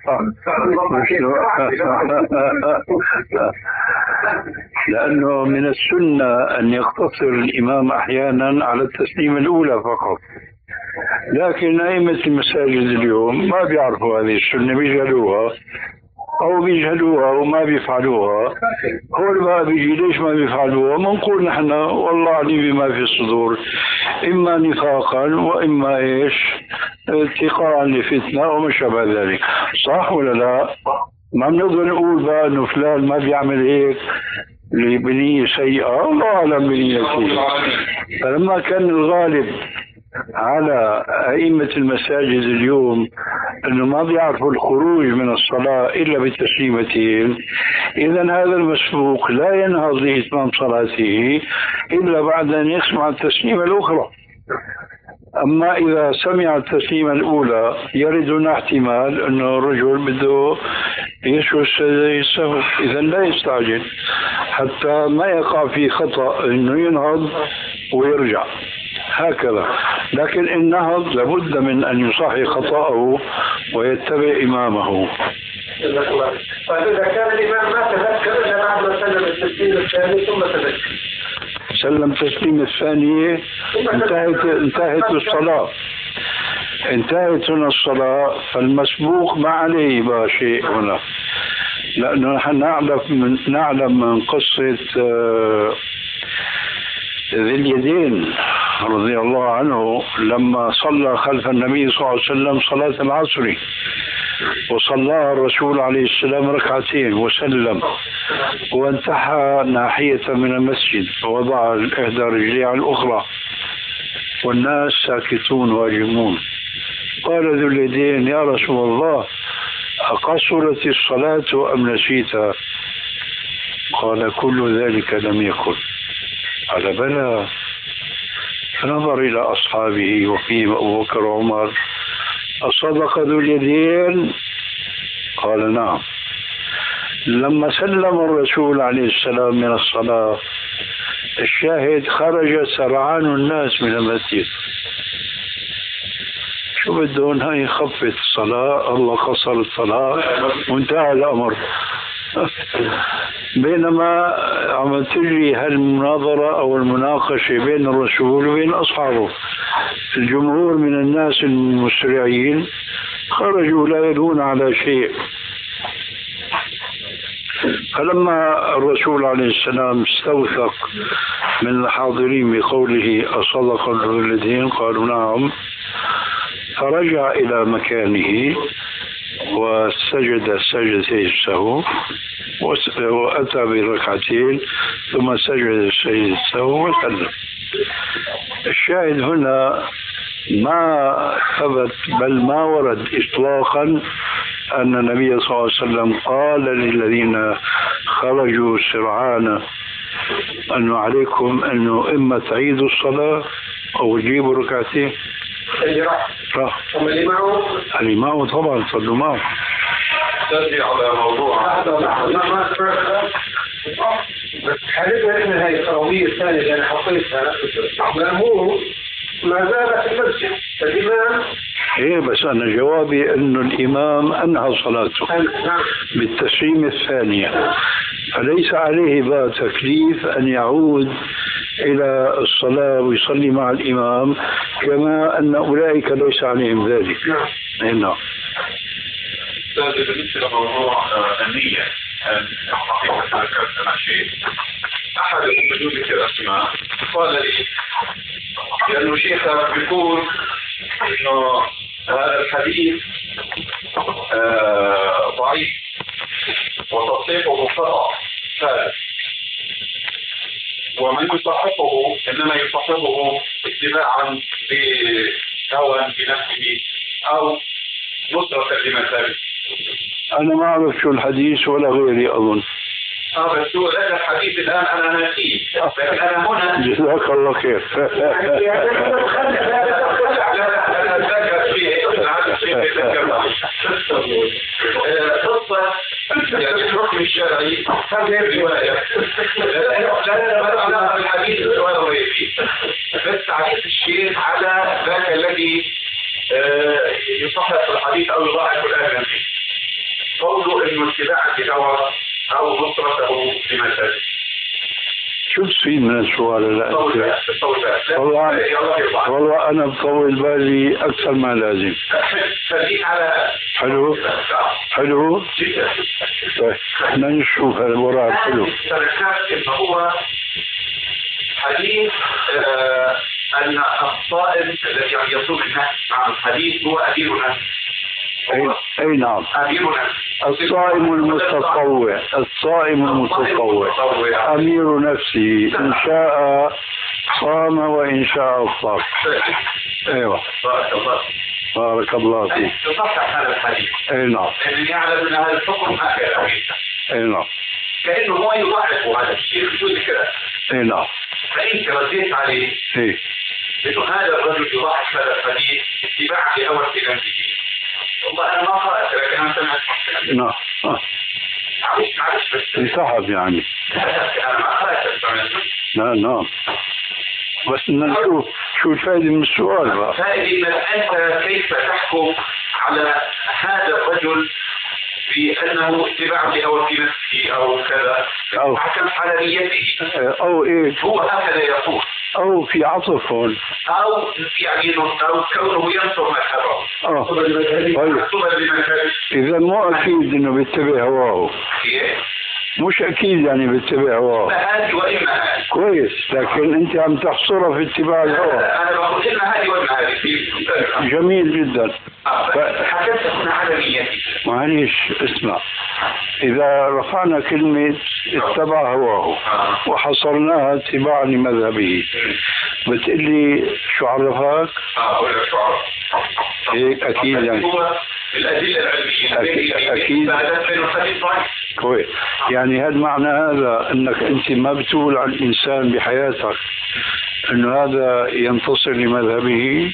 لأنه من السنة أن يقتصر الإمام أحيانا على التسليمة الأولى فقط، لكن أئمة المساجد اليوم ما بيعرفوا هذه السنة، بيجهلوها أو بيجهلوها وما بيفعلوها. هو بقى بيجي ليش ما بيفعلوها؟ منقول نحن والله عليم بما في الصدور، إما نفاقا وإما إيش اتقاء لفتنة وما شابه ذلك. صح ولا لا؟ ما بنقدر نقول بقى إنه فلان ما بيعمل هيك بنية سيئة، الله أعلم بنيته. فلما كان الغالب على أئمة المساجد اليوم أنه ما بيعرفوا الخروج من الصلاة إلا بتسليمتين، إذن هذا المسبوق لا ينهض لإتمام صلاته إلا بعد أن يسمع التسليمة الأخرى. أما إذا سمع التسليمة الأولى يردنا احتمال أنه الرجل بده يشوي السهو، إذن لا يستعجل حتى ما يقع في خطأ أنه ينهض ويرجع هكذا. لكن النهض لابد من أن يصحح خطأه ويتبع إمامه. فإذا كان الإمام ما تذكر إلا بعد ما سلم التسليم الثاني ثم تذكر سلم تسليم الثانية انتهت انتهت الصلاة انتهت هنا الصلاة، فالمسبوق ما عليه بقى شيء هنا، لأنه نحن نعلم من نعلم من قصة ذي اليدين رضي الله عنه لما صلى خلف النبي صلى الله عليه وسلم صلاة العصر، وصلى الرسول عليه السلام ركعتين وسلم، وانتحى ناحية من المسجد ووضع إحدى رجليه على الأخرى والناس ساكتون واجمون. قال ذو اليدين: يا رسول الله، أقصرت الصلاة أم نسيتها؟ قال: كل ذلك لم يكن. قال: بلى. فنظر إلى أصحابه وفيهم أبو بكر وعمر: أصدق ذو اليدين؟ قال: نعم. لما سلم الرسول عليه السلام من الصلاة، الشاهد خرج سرعان الناس من المسجد، شو بدهم هاي خفت الصلاة، الله قصر الصلاة وانتهى الأمر. بينما عم تجري هالمناظرة أو المناقشة بين الرسول وبين أصحابه، الجمهور من الناس المسرعين خرجوا لا يدون على شيء. فلما الرسول عليه السلام استوثق من الحاضرين بقوله أصدق الذين قالوا نعم، فرجع إلى مكانه وسجد سجدتي السهو وأتى بركعتين ثم سجد سجد السهو وسلم. الشاهد هنا ما ثبت بل ما ورد إطلاقا أن النبي صلى الله عليه وسلم قال للذين خرجوا سرعان أنه عليكم أنه إما تعيدوا الصلاة أو تجيبوا ركعتين. راح اللي معه طبعا صلوا معه. ترجع على موضوع بس حالتها إن هاي القضية الثانية اللي أنا حطيتها مأمور ما زال في المسجد الإمام. إيه بس أنا جوابي إنه الإمام أنهى صلاته بالتسليم الثانية، فليس عليه بقى تكليف أن يعود إلى الصلاة ويصلي مع الإمام، كما أن أولئك ليس عليهم ذلك. نعم. بالنسبة لموضوع النية الحقيقة ذكرت مع شيء أحد بدون ذكر أسماء قال لي لأنه شيخ بيقول إنه هذا الحديث آه ضعيف وتصحيحه خطأ ثالث، ومن يصححه إنما يصححه اتباعا بهوى بنفسه أو نصرة لمذهبه. أنا ما أعرف شو الحديث ولا غيري أظن. اه بس هو هذا الحديث الآن أنا ناسيه، لكن أنا هنا جزاك الله خير. قصة يعني الحكم الشرعي هذه الرواية لا علاقة بالحديث ولا غيره، بس تعليق الشيخ على ذاك الذي يصحح الحديث أو يضاعف الآن قوله إنه اتباع الهوى أو نصرته لمذهبه. شو تصير من السؤال؟ لا والله والله أنا بطول بالي أكثر ما لازم. حلو حلو طيب احنا نشوف الوراء حلو. إنه هو حديث آه أن الصائم الذي يصوم الناس عن الحديث هو أدير نفسه. أي, أي نعم الصائم المتطوع الصائم المتطوع أمير نفسه إن شاء صام وإن شاء أفطر. أيوة بارك الله فيك. تصحح هذا الحديث. أي نعم. اللي يعلم أن هذا الحكم هكذا. أي نعم. كأنه هو يضاعف هذا الشيء شو ذكره. أي نعم. فأنت رديت عليه. إيه. إنه هذا الرجل يضاعف هذا الحديث اتباعا لهوى نفسه. والله أنا ما قرأت لكن أنا سمعت. نعم. معلش معلش بس. انسحب يعني. أنا ما قرأت سمعت. نعم نعم. بس نشوف شو الفائدة من السؤال بقى. الفائدة أنت كيف تحكم على هذا الرجل بأنه اتباع لهوى في نفسه أو كذا أو حكم على نيته أو إيه هو هكذا يقول أو في عطف هون أو يعني أو كونه ينصر مذهبه. آه طيب إذا مو أكيد إنه بيتبع هواه. مش أكيد يعني بيتبع هواه. هذه وإما هذه. كويس لكن أنت عم تحصرها في اتباع الهوى. أنا بقول إما هذه وإما هذه. جميل جدا. حكمت هنا على نيتي. معليش اسمع، إذا رفعنا كلمة اتبع هواه وحصرناها اتباعا لمذهبه بتقلي شو عرفك؟ أقول لك شو عرف. هيك أكيد يعني. الأدلة العلمية. أكيد. كويس. يعني هذا معنى هذا أنك أنت ما بتقول على الإنسان بحياتك أنه هذا ينتصر لمذهبه.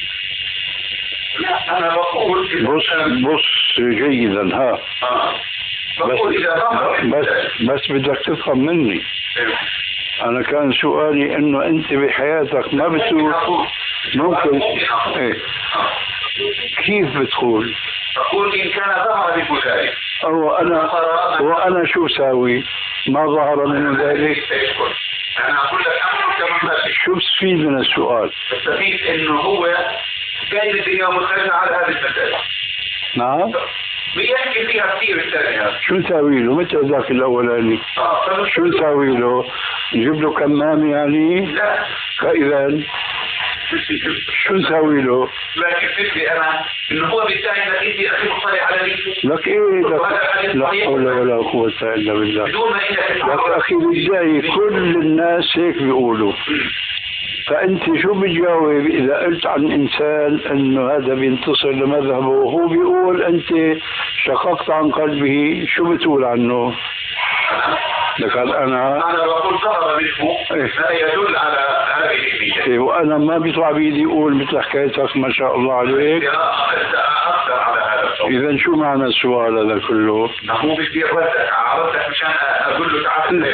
لا أنا بقول بص بص جيدا ها آه. بس بس بس بدك تفهم مني. أنا كان سؤالي إنه أنت بحياتك ما بتقول ممكن إيه كيف بتقول؟ أقول إن كان ظهر منه ذلك. هو أنا وأنا شو ساوي؟ ما ظهر منه ذلك؟ أنا أقول لك أمر كما قلت. شو بستفيد من السؤال؟ بستفيد إنه هو كان الدنيا مختلفة على هذه المسألة. نعم؟ بيحكي فيها كثير الثانية. شو نساوي له؟ متى ذاك الأولاني؟ آه شو نساوي له؟ نجيب له كمام يعني؟ لا. فإذا شو نساوي له؟ لكن فكري أنا إنه هو بالتالي إنك أنت أخي مطلع على نيته. لك إيه لك لا حول ولا قوة إلا بالله. بدون ما إنك لك أخي بالله كل الناس هيك بيقولوا. فأنت شو بتجاوب إذا قلت عن إنسان إنه هذا بينتصر لمذهبه وهو بيقول أنت شققت عن قلبه، شو بتقول عنه؟ لك أنا أنا بقول ظهر منه ما يدل على هذه النية. إيه وأنا ما بيطلع بيدي يقول مثل حكايتك ما شاء الله عليك. أكثر على هذا الصوت. إذا شو معنى السؤال هذا كله؟ هو بدي أردك عرضتك مشان أقول لك عرض.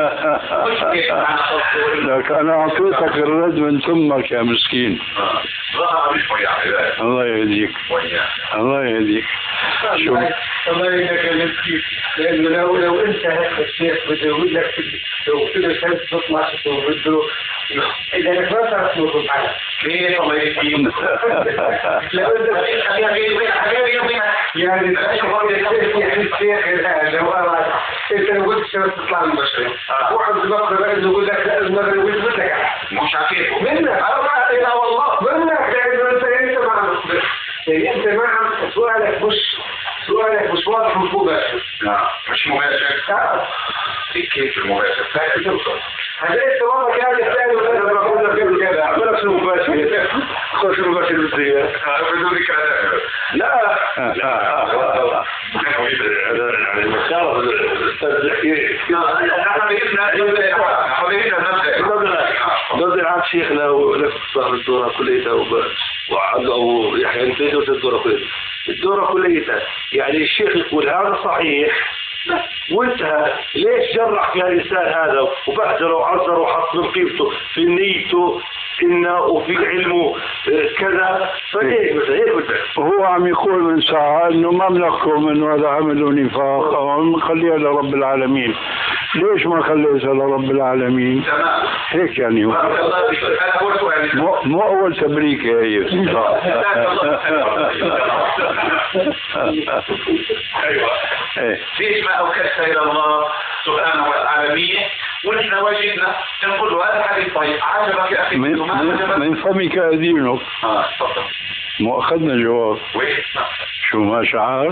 لك أنا أعطيتك الرد من ثمك يا مسكين. ظهر منه يا عباد. الله يهديك. الله يهديك. شو؟ الله يهديك يا مسكين. لأنه لو لو أنت هيك الشيخ بده يقول لك لو كده كانت تطلع بده إذا لك ما صارت تطلع معك. ليه الله يهديك؟ لو أنت يعني يعني الشيخ لو أراد أنت لو قلت شو تطلع من المشروع. واحد بقى بقى يقول لك المرة يقول لك مش عارف منك أربعة إلى والله منك لأنه أنت أنت ما عم يعني أنت ما عم سؤالك مش سؤالك مش واضح مش مباشر. لا مش مباشر. كيف المباشر؟ فاهم توصل. هذا والله كان الثاني وأنا بقول لك قبل كذا ولا شو مباشر خش مباشر بالزيادة. بدون ذكر لا لا يعني المختار ضد العام شيخنا ولك صار الدورة كليتها وعقبوا يحيى الفيديو الدورة كليتها الدورة كليتها يعني الشيخ يقول هذا صحيح وانتهى. ليش جرح في الإنسان هذا وبهدله وعذره وحط من قيمته في نيته إنه وفي علمه كذا فليه مثل هيك هو عم يقول من ساعة إنه ما بنحكم إنه هذا عمل نفاق أو نخليها لرب العالمين. ليش ما خليتها لرب العالمين؟ هيك يعني هو مو, مو أول تبريكة هي. أيوة. ليش ما أوكلت إلى الله سبحانه وتعالى ونحن وجدنا نقول له هذا حديث طيب عجبك يا أخي من فمك أدينك. آه تفضل. مو أخذنا جواب. شو ما شعار؟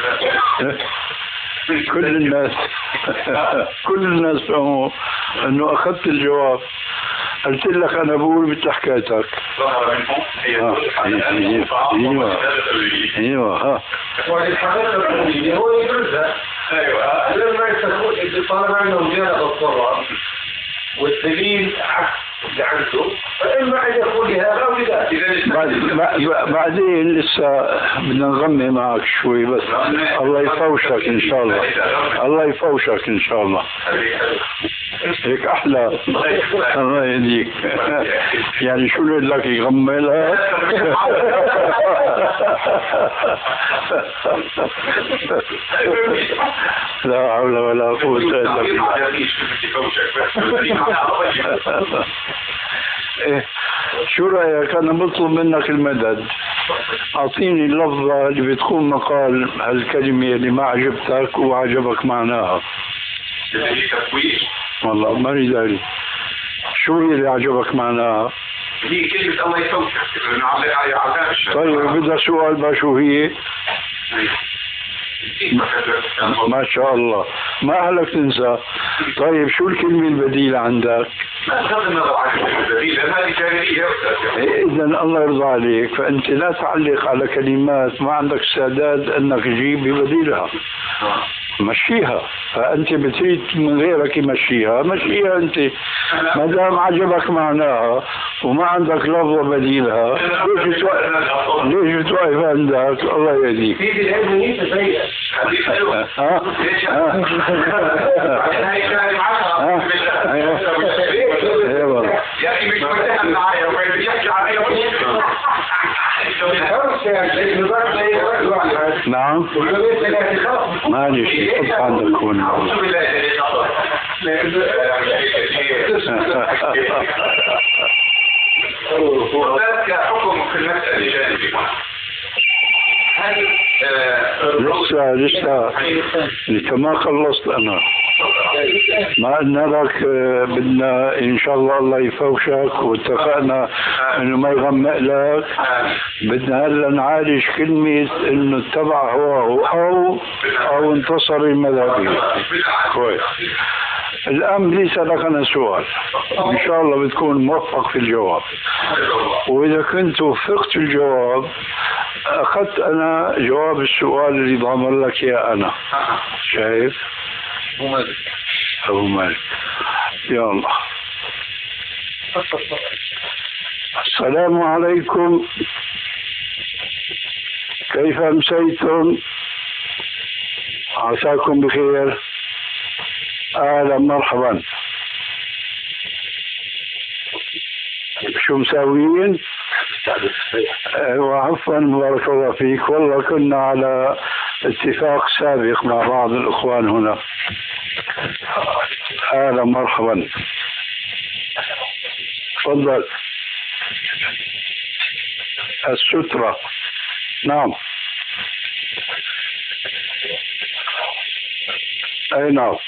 كل الناس كل الناس فهموا انه اخذت الجواب. قلت لك انا بقول مثل حكايتك. ظهر منهم هي ايوه ايوه ها والحقيقة هو يدرسها. ايوه لما يستخدم طالما انه جاء بالضرر والدليل عكس اللي عنده فإما أن يقول هذا أو لا. بعدين لسه بدنا نغمي معك شوي بس. الله يفوشك إن شاء الله. الله يفوشك إن شاء الله. هيك أحلى. الله يهديك. يعني شو اللي لك يغمي لها؟ لا حول ولا قوة إلا بالله. إيه شو رأيك؟ أنا بطلب منك المدد. أعطيني اللفظة اللي بتكون مقال هالكلمة اللي ما عجبتك وعجبك معناها. والله ما أريد. شو هي اللي عجبك معناها؟ هي كلمة الله يفوتك. طيب بدها سؤال بقى شو هي؟ ما شاء الله ما أهلك تنسى. طيب شو الكلمة البديلة عندك؟ إذن الله يرضى عليك فأنت لا تعلق على كلمات ما عندك استعداد أنك تجيب ببديلها. مشيها. فأنت بتريد من غيرك يمشيها مشيها أنت ما دام عجبك معناها وما عندك لفظة بديلها. ليش ليش توقف عندك؟ الله يهديك. ها نعم معلش حط عندك هون وذلك حكم في المسألة جانبي. هل لسه لسه لسه ما خلصت أنا. ما قلنا لك بدنا إن شاء الله الله يفوشك واتفقنا إنه ما يغمق لك. بدنا هلا نعالج كلمة إنه اتبع هواه أو أو انتصر المذهبي. كويس. الآن ليس لك أنا سؤال، إن شاء الله بتكون موفق في الجواب، وإذا كنت وفقت الجواب أخذت أنا جواب السؤال اللي ضامن لك يا أنا. شايف؟ أبو مالك أبو مالك يا الله. السلام عليكم، كيف أمسيتم؟ عساكم بخير، أهلا مرحبا. شو مساويين؟ وعفوا بارك الله فيك، والله كنا على اتفاق سابق مع بعض الإخوان هنا. أهلا مرحبا، تفضل. السترة، نعم. أي نعم،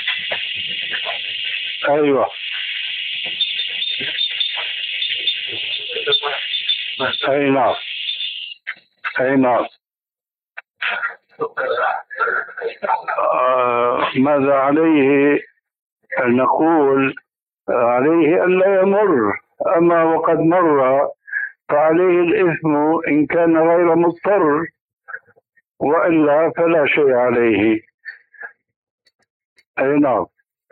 أيوة أي نعم أي نعم. آه ماذا عليه أن نقول؟ عليه ألا يمر، أما وقد مر فعليه الإثم إن كان غير مضطر، وإلا فلا شيء عليه. أي نعم.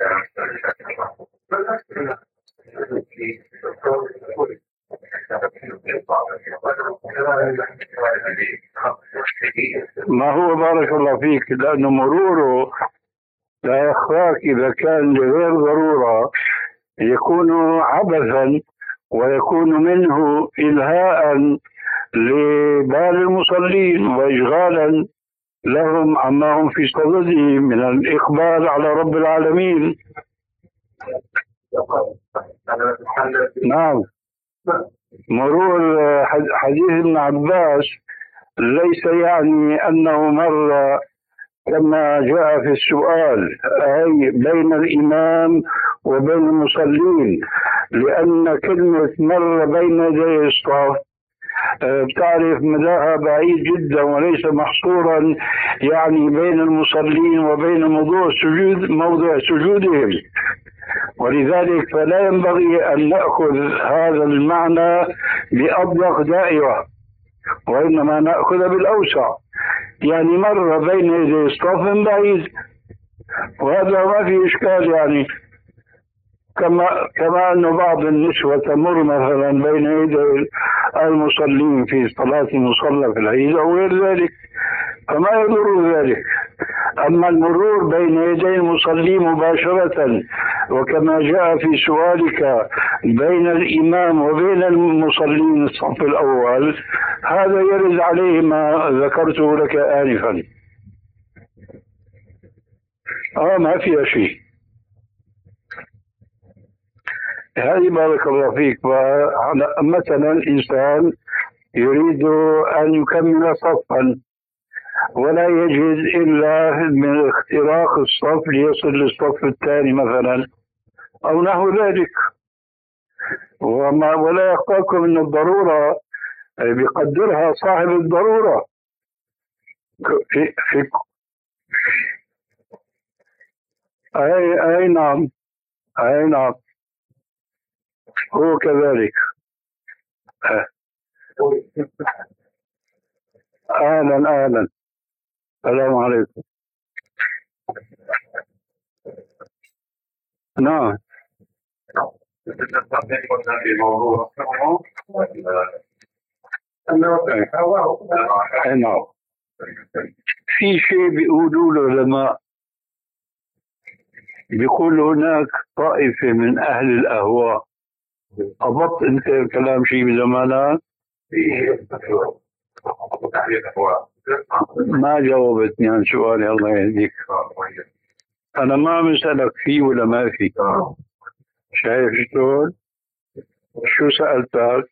ما هو بارك الله فيك، لأنه مروره لا يخفاك إذا كان لغير ضرورة يكون عبثا، ويكون منه إلهاء لبال المصلين وإشغالا لهم عما هم في صدده من الإقبال على رب العالمين. نعم. مرور حديث ابن عباس ليس يعني أنه مر كما جاء في السؤال، أي بين الإمام وبين المصلين، لأن كلمة مر بين يدي الصف بتعرف مداها بعيد جدا وليس محصورا يعني بين المصلين وبين موضوع سجود موضع سجودهم، ولذلك فلا ينبغي أن نأخذ هذا المعنى بأضيق دائرة، وإنما نأخذ بالأوسع، يعني مر بين يدي الصف من بعيد، وهذا ما في إشكال. يعني كما كما أن بعض النسوة تمر مثلا بين يدي المصلين في صلاة مصلى في العيد أو غير ذلك، فما يضر ذلك. أما المرور بين يدي المصلي مباشرة، وكما جاء في سؤالك بين الإمام وبين المصلين الصف الأول، هذا يرد عليه ما ذكرته لك آنفا. آه ما فيها شيء. هذه بارك الله فيك. مثلا الإنسان يريد أن يكمل صفا ولا يجد إلا من اختراق الصف ليصل للصف الثاني مثلا أو نحو ذلك، وما ولا يخفاكم أن الضرورة بيقدرها صاحب الضرورة. في في أي أي نعم أي نعم هو كذلك. أهلا أهلا، السلام عليكم. نعم. نعم. في شيء بيقولوا العلماء، بيقول هناك طائفة من أهل الأهواء. أضبط أنت كلام شيء بزمانك؟ ما جاوبتني عن سؤالي الله يهديك. أنا ما عم أسألك فيه ولا ما فيه. شايف شلون؟ شو سألتك؟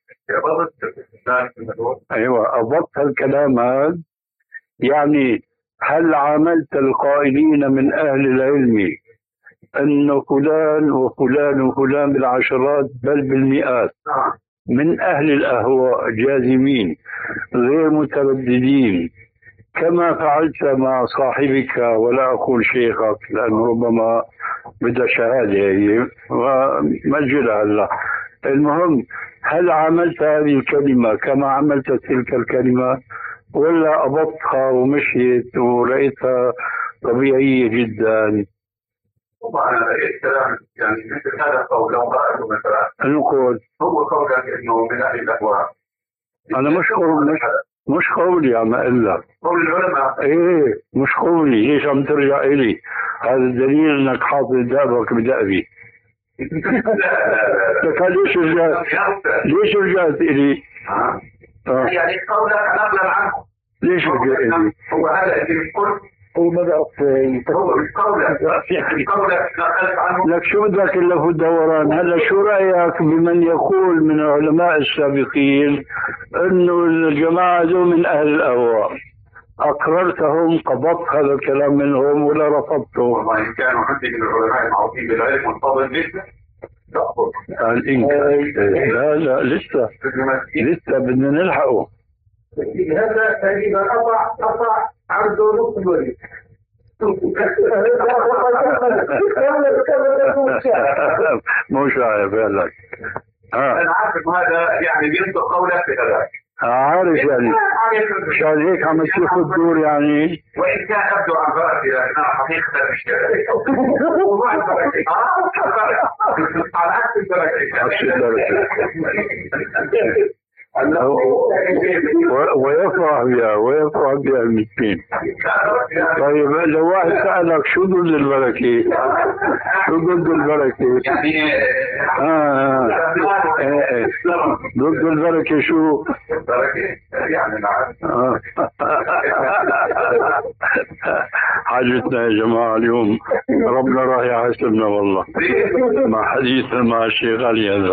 أيوة أضبط الكلام هذا. يعني هل عاملت القائلين من أهل العلم أن فلان وفلان وفلان بالعشرات بل بالمئات من أهل الأهواء جازمين غير مترددين كما فعلت مع صاحبك، ولا أقول شيخك لأنه ربما بدها شهادة هي ومجلها الله. المهم، هل عملت هذه الكلمة كما عملت تلك الكلمة ولا أبطها ومشيت ورأيتها طبيعية جدا؟ طبعا انا لقيت كلام يعني مثل هذا القول لو قراته مثلا القول هو قولك انه من اهل الاهواء. انا مش قول مش مش قولي عم اقول لك قول العلماء. ايه مش قولي. ليش عم ترجع الي؟ هذا الدليل انك حاطط دابك بدأبي. لا لا لا ليش رجعت ليش رجعت الي؟ آه. يعني قولك نقلا عنه. ليش رجعت الي؟ هو هذا اللي بتقول هو ما بقف هو قولك قولك نقلت عنه. لك شو بدك الا في الدوران؟ هلا شو رايك بمن يقول من العلماء السابقين انه الجماعه ذو من اهل الاهواء؟ اقررتهم، قبضت هذا الكلام منهم ولا رفضته؟ والله ان كانوا عندي من العلماء المعروفين بالعلم والفضل جدا قال إنك لا لا لسه لسه بدنا نلحقه. هذا تقريبا قطع قطع عرضه نص الوليد. مو شايف لك. انا عارف انه هذا يعني بينطق قولك في هذاك. عارف يعني مشان هيك عم تشوف الدور يعني. وان كان ابدو عن بركه لكن انا حقيقه مش كذا. وما البركه على عكس البركه. عكس البركه. ويفرح بها ويفرح بها المسكين. طيب لو واحد سألك شو ضد البركة؟ شو ضد البركة؟ يعني اه اه ضد البركة شو؟ البركة يعني آه. حاجتنا يا جماعة اليوم ربنا راح يحاسبنا والله مع حديثنا مع الشيخ علي هذا.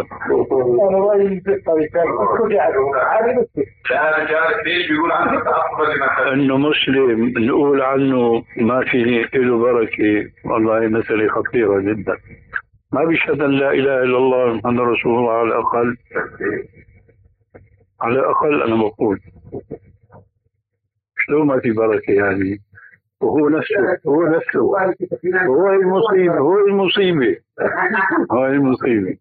انه مسلم نقول عنه ما فيه له بركه، والله مسألة خطيرة جدا. ما بيشهد ان لا اله الا الله محمد رسول الله على الاقل على الاقل انا بقول شلون ما في بركه يعني؟ وهو نفسه هو نفسه هو المصيبه هو المصيبه هو المصيبه.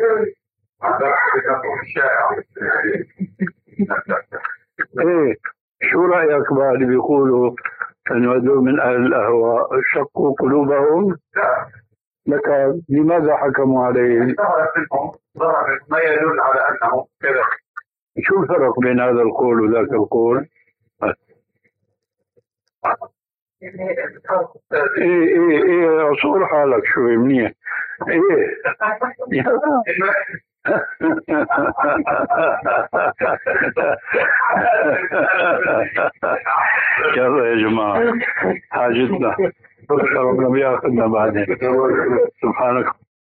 ايه شو رايك بقى اللي بيقولوا انه هذول من اهل الاهواء شقوا قلوبهم؟ لك لماذا حكموا عليه؟ ما يدل على انه كذا. شو الفرق بين هذا القول وذاك القول؟ ايه ايه ايه اصور حالك شوي منيح. ايه يلا يا جماعة حاجتنا ربنا بياخذنا بعدين. سبحانك.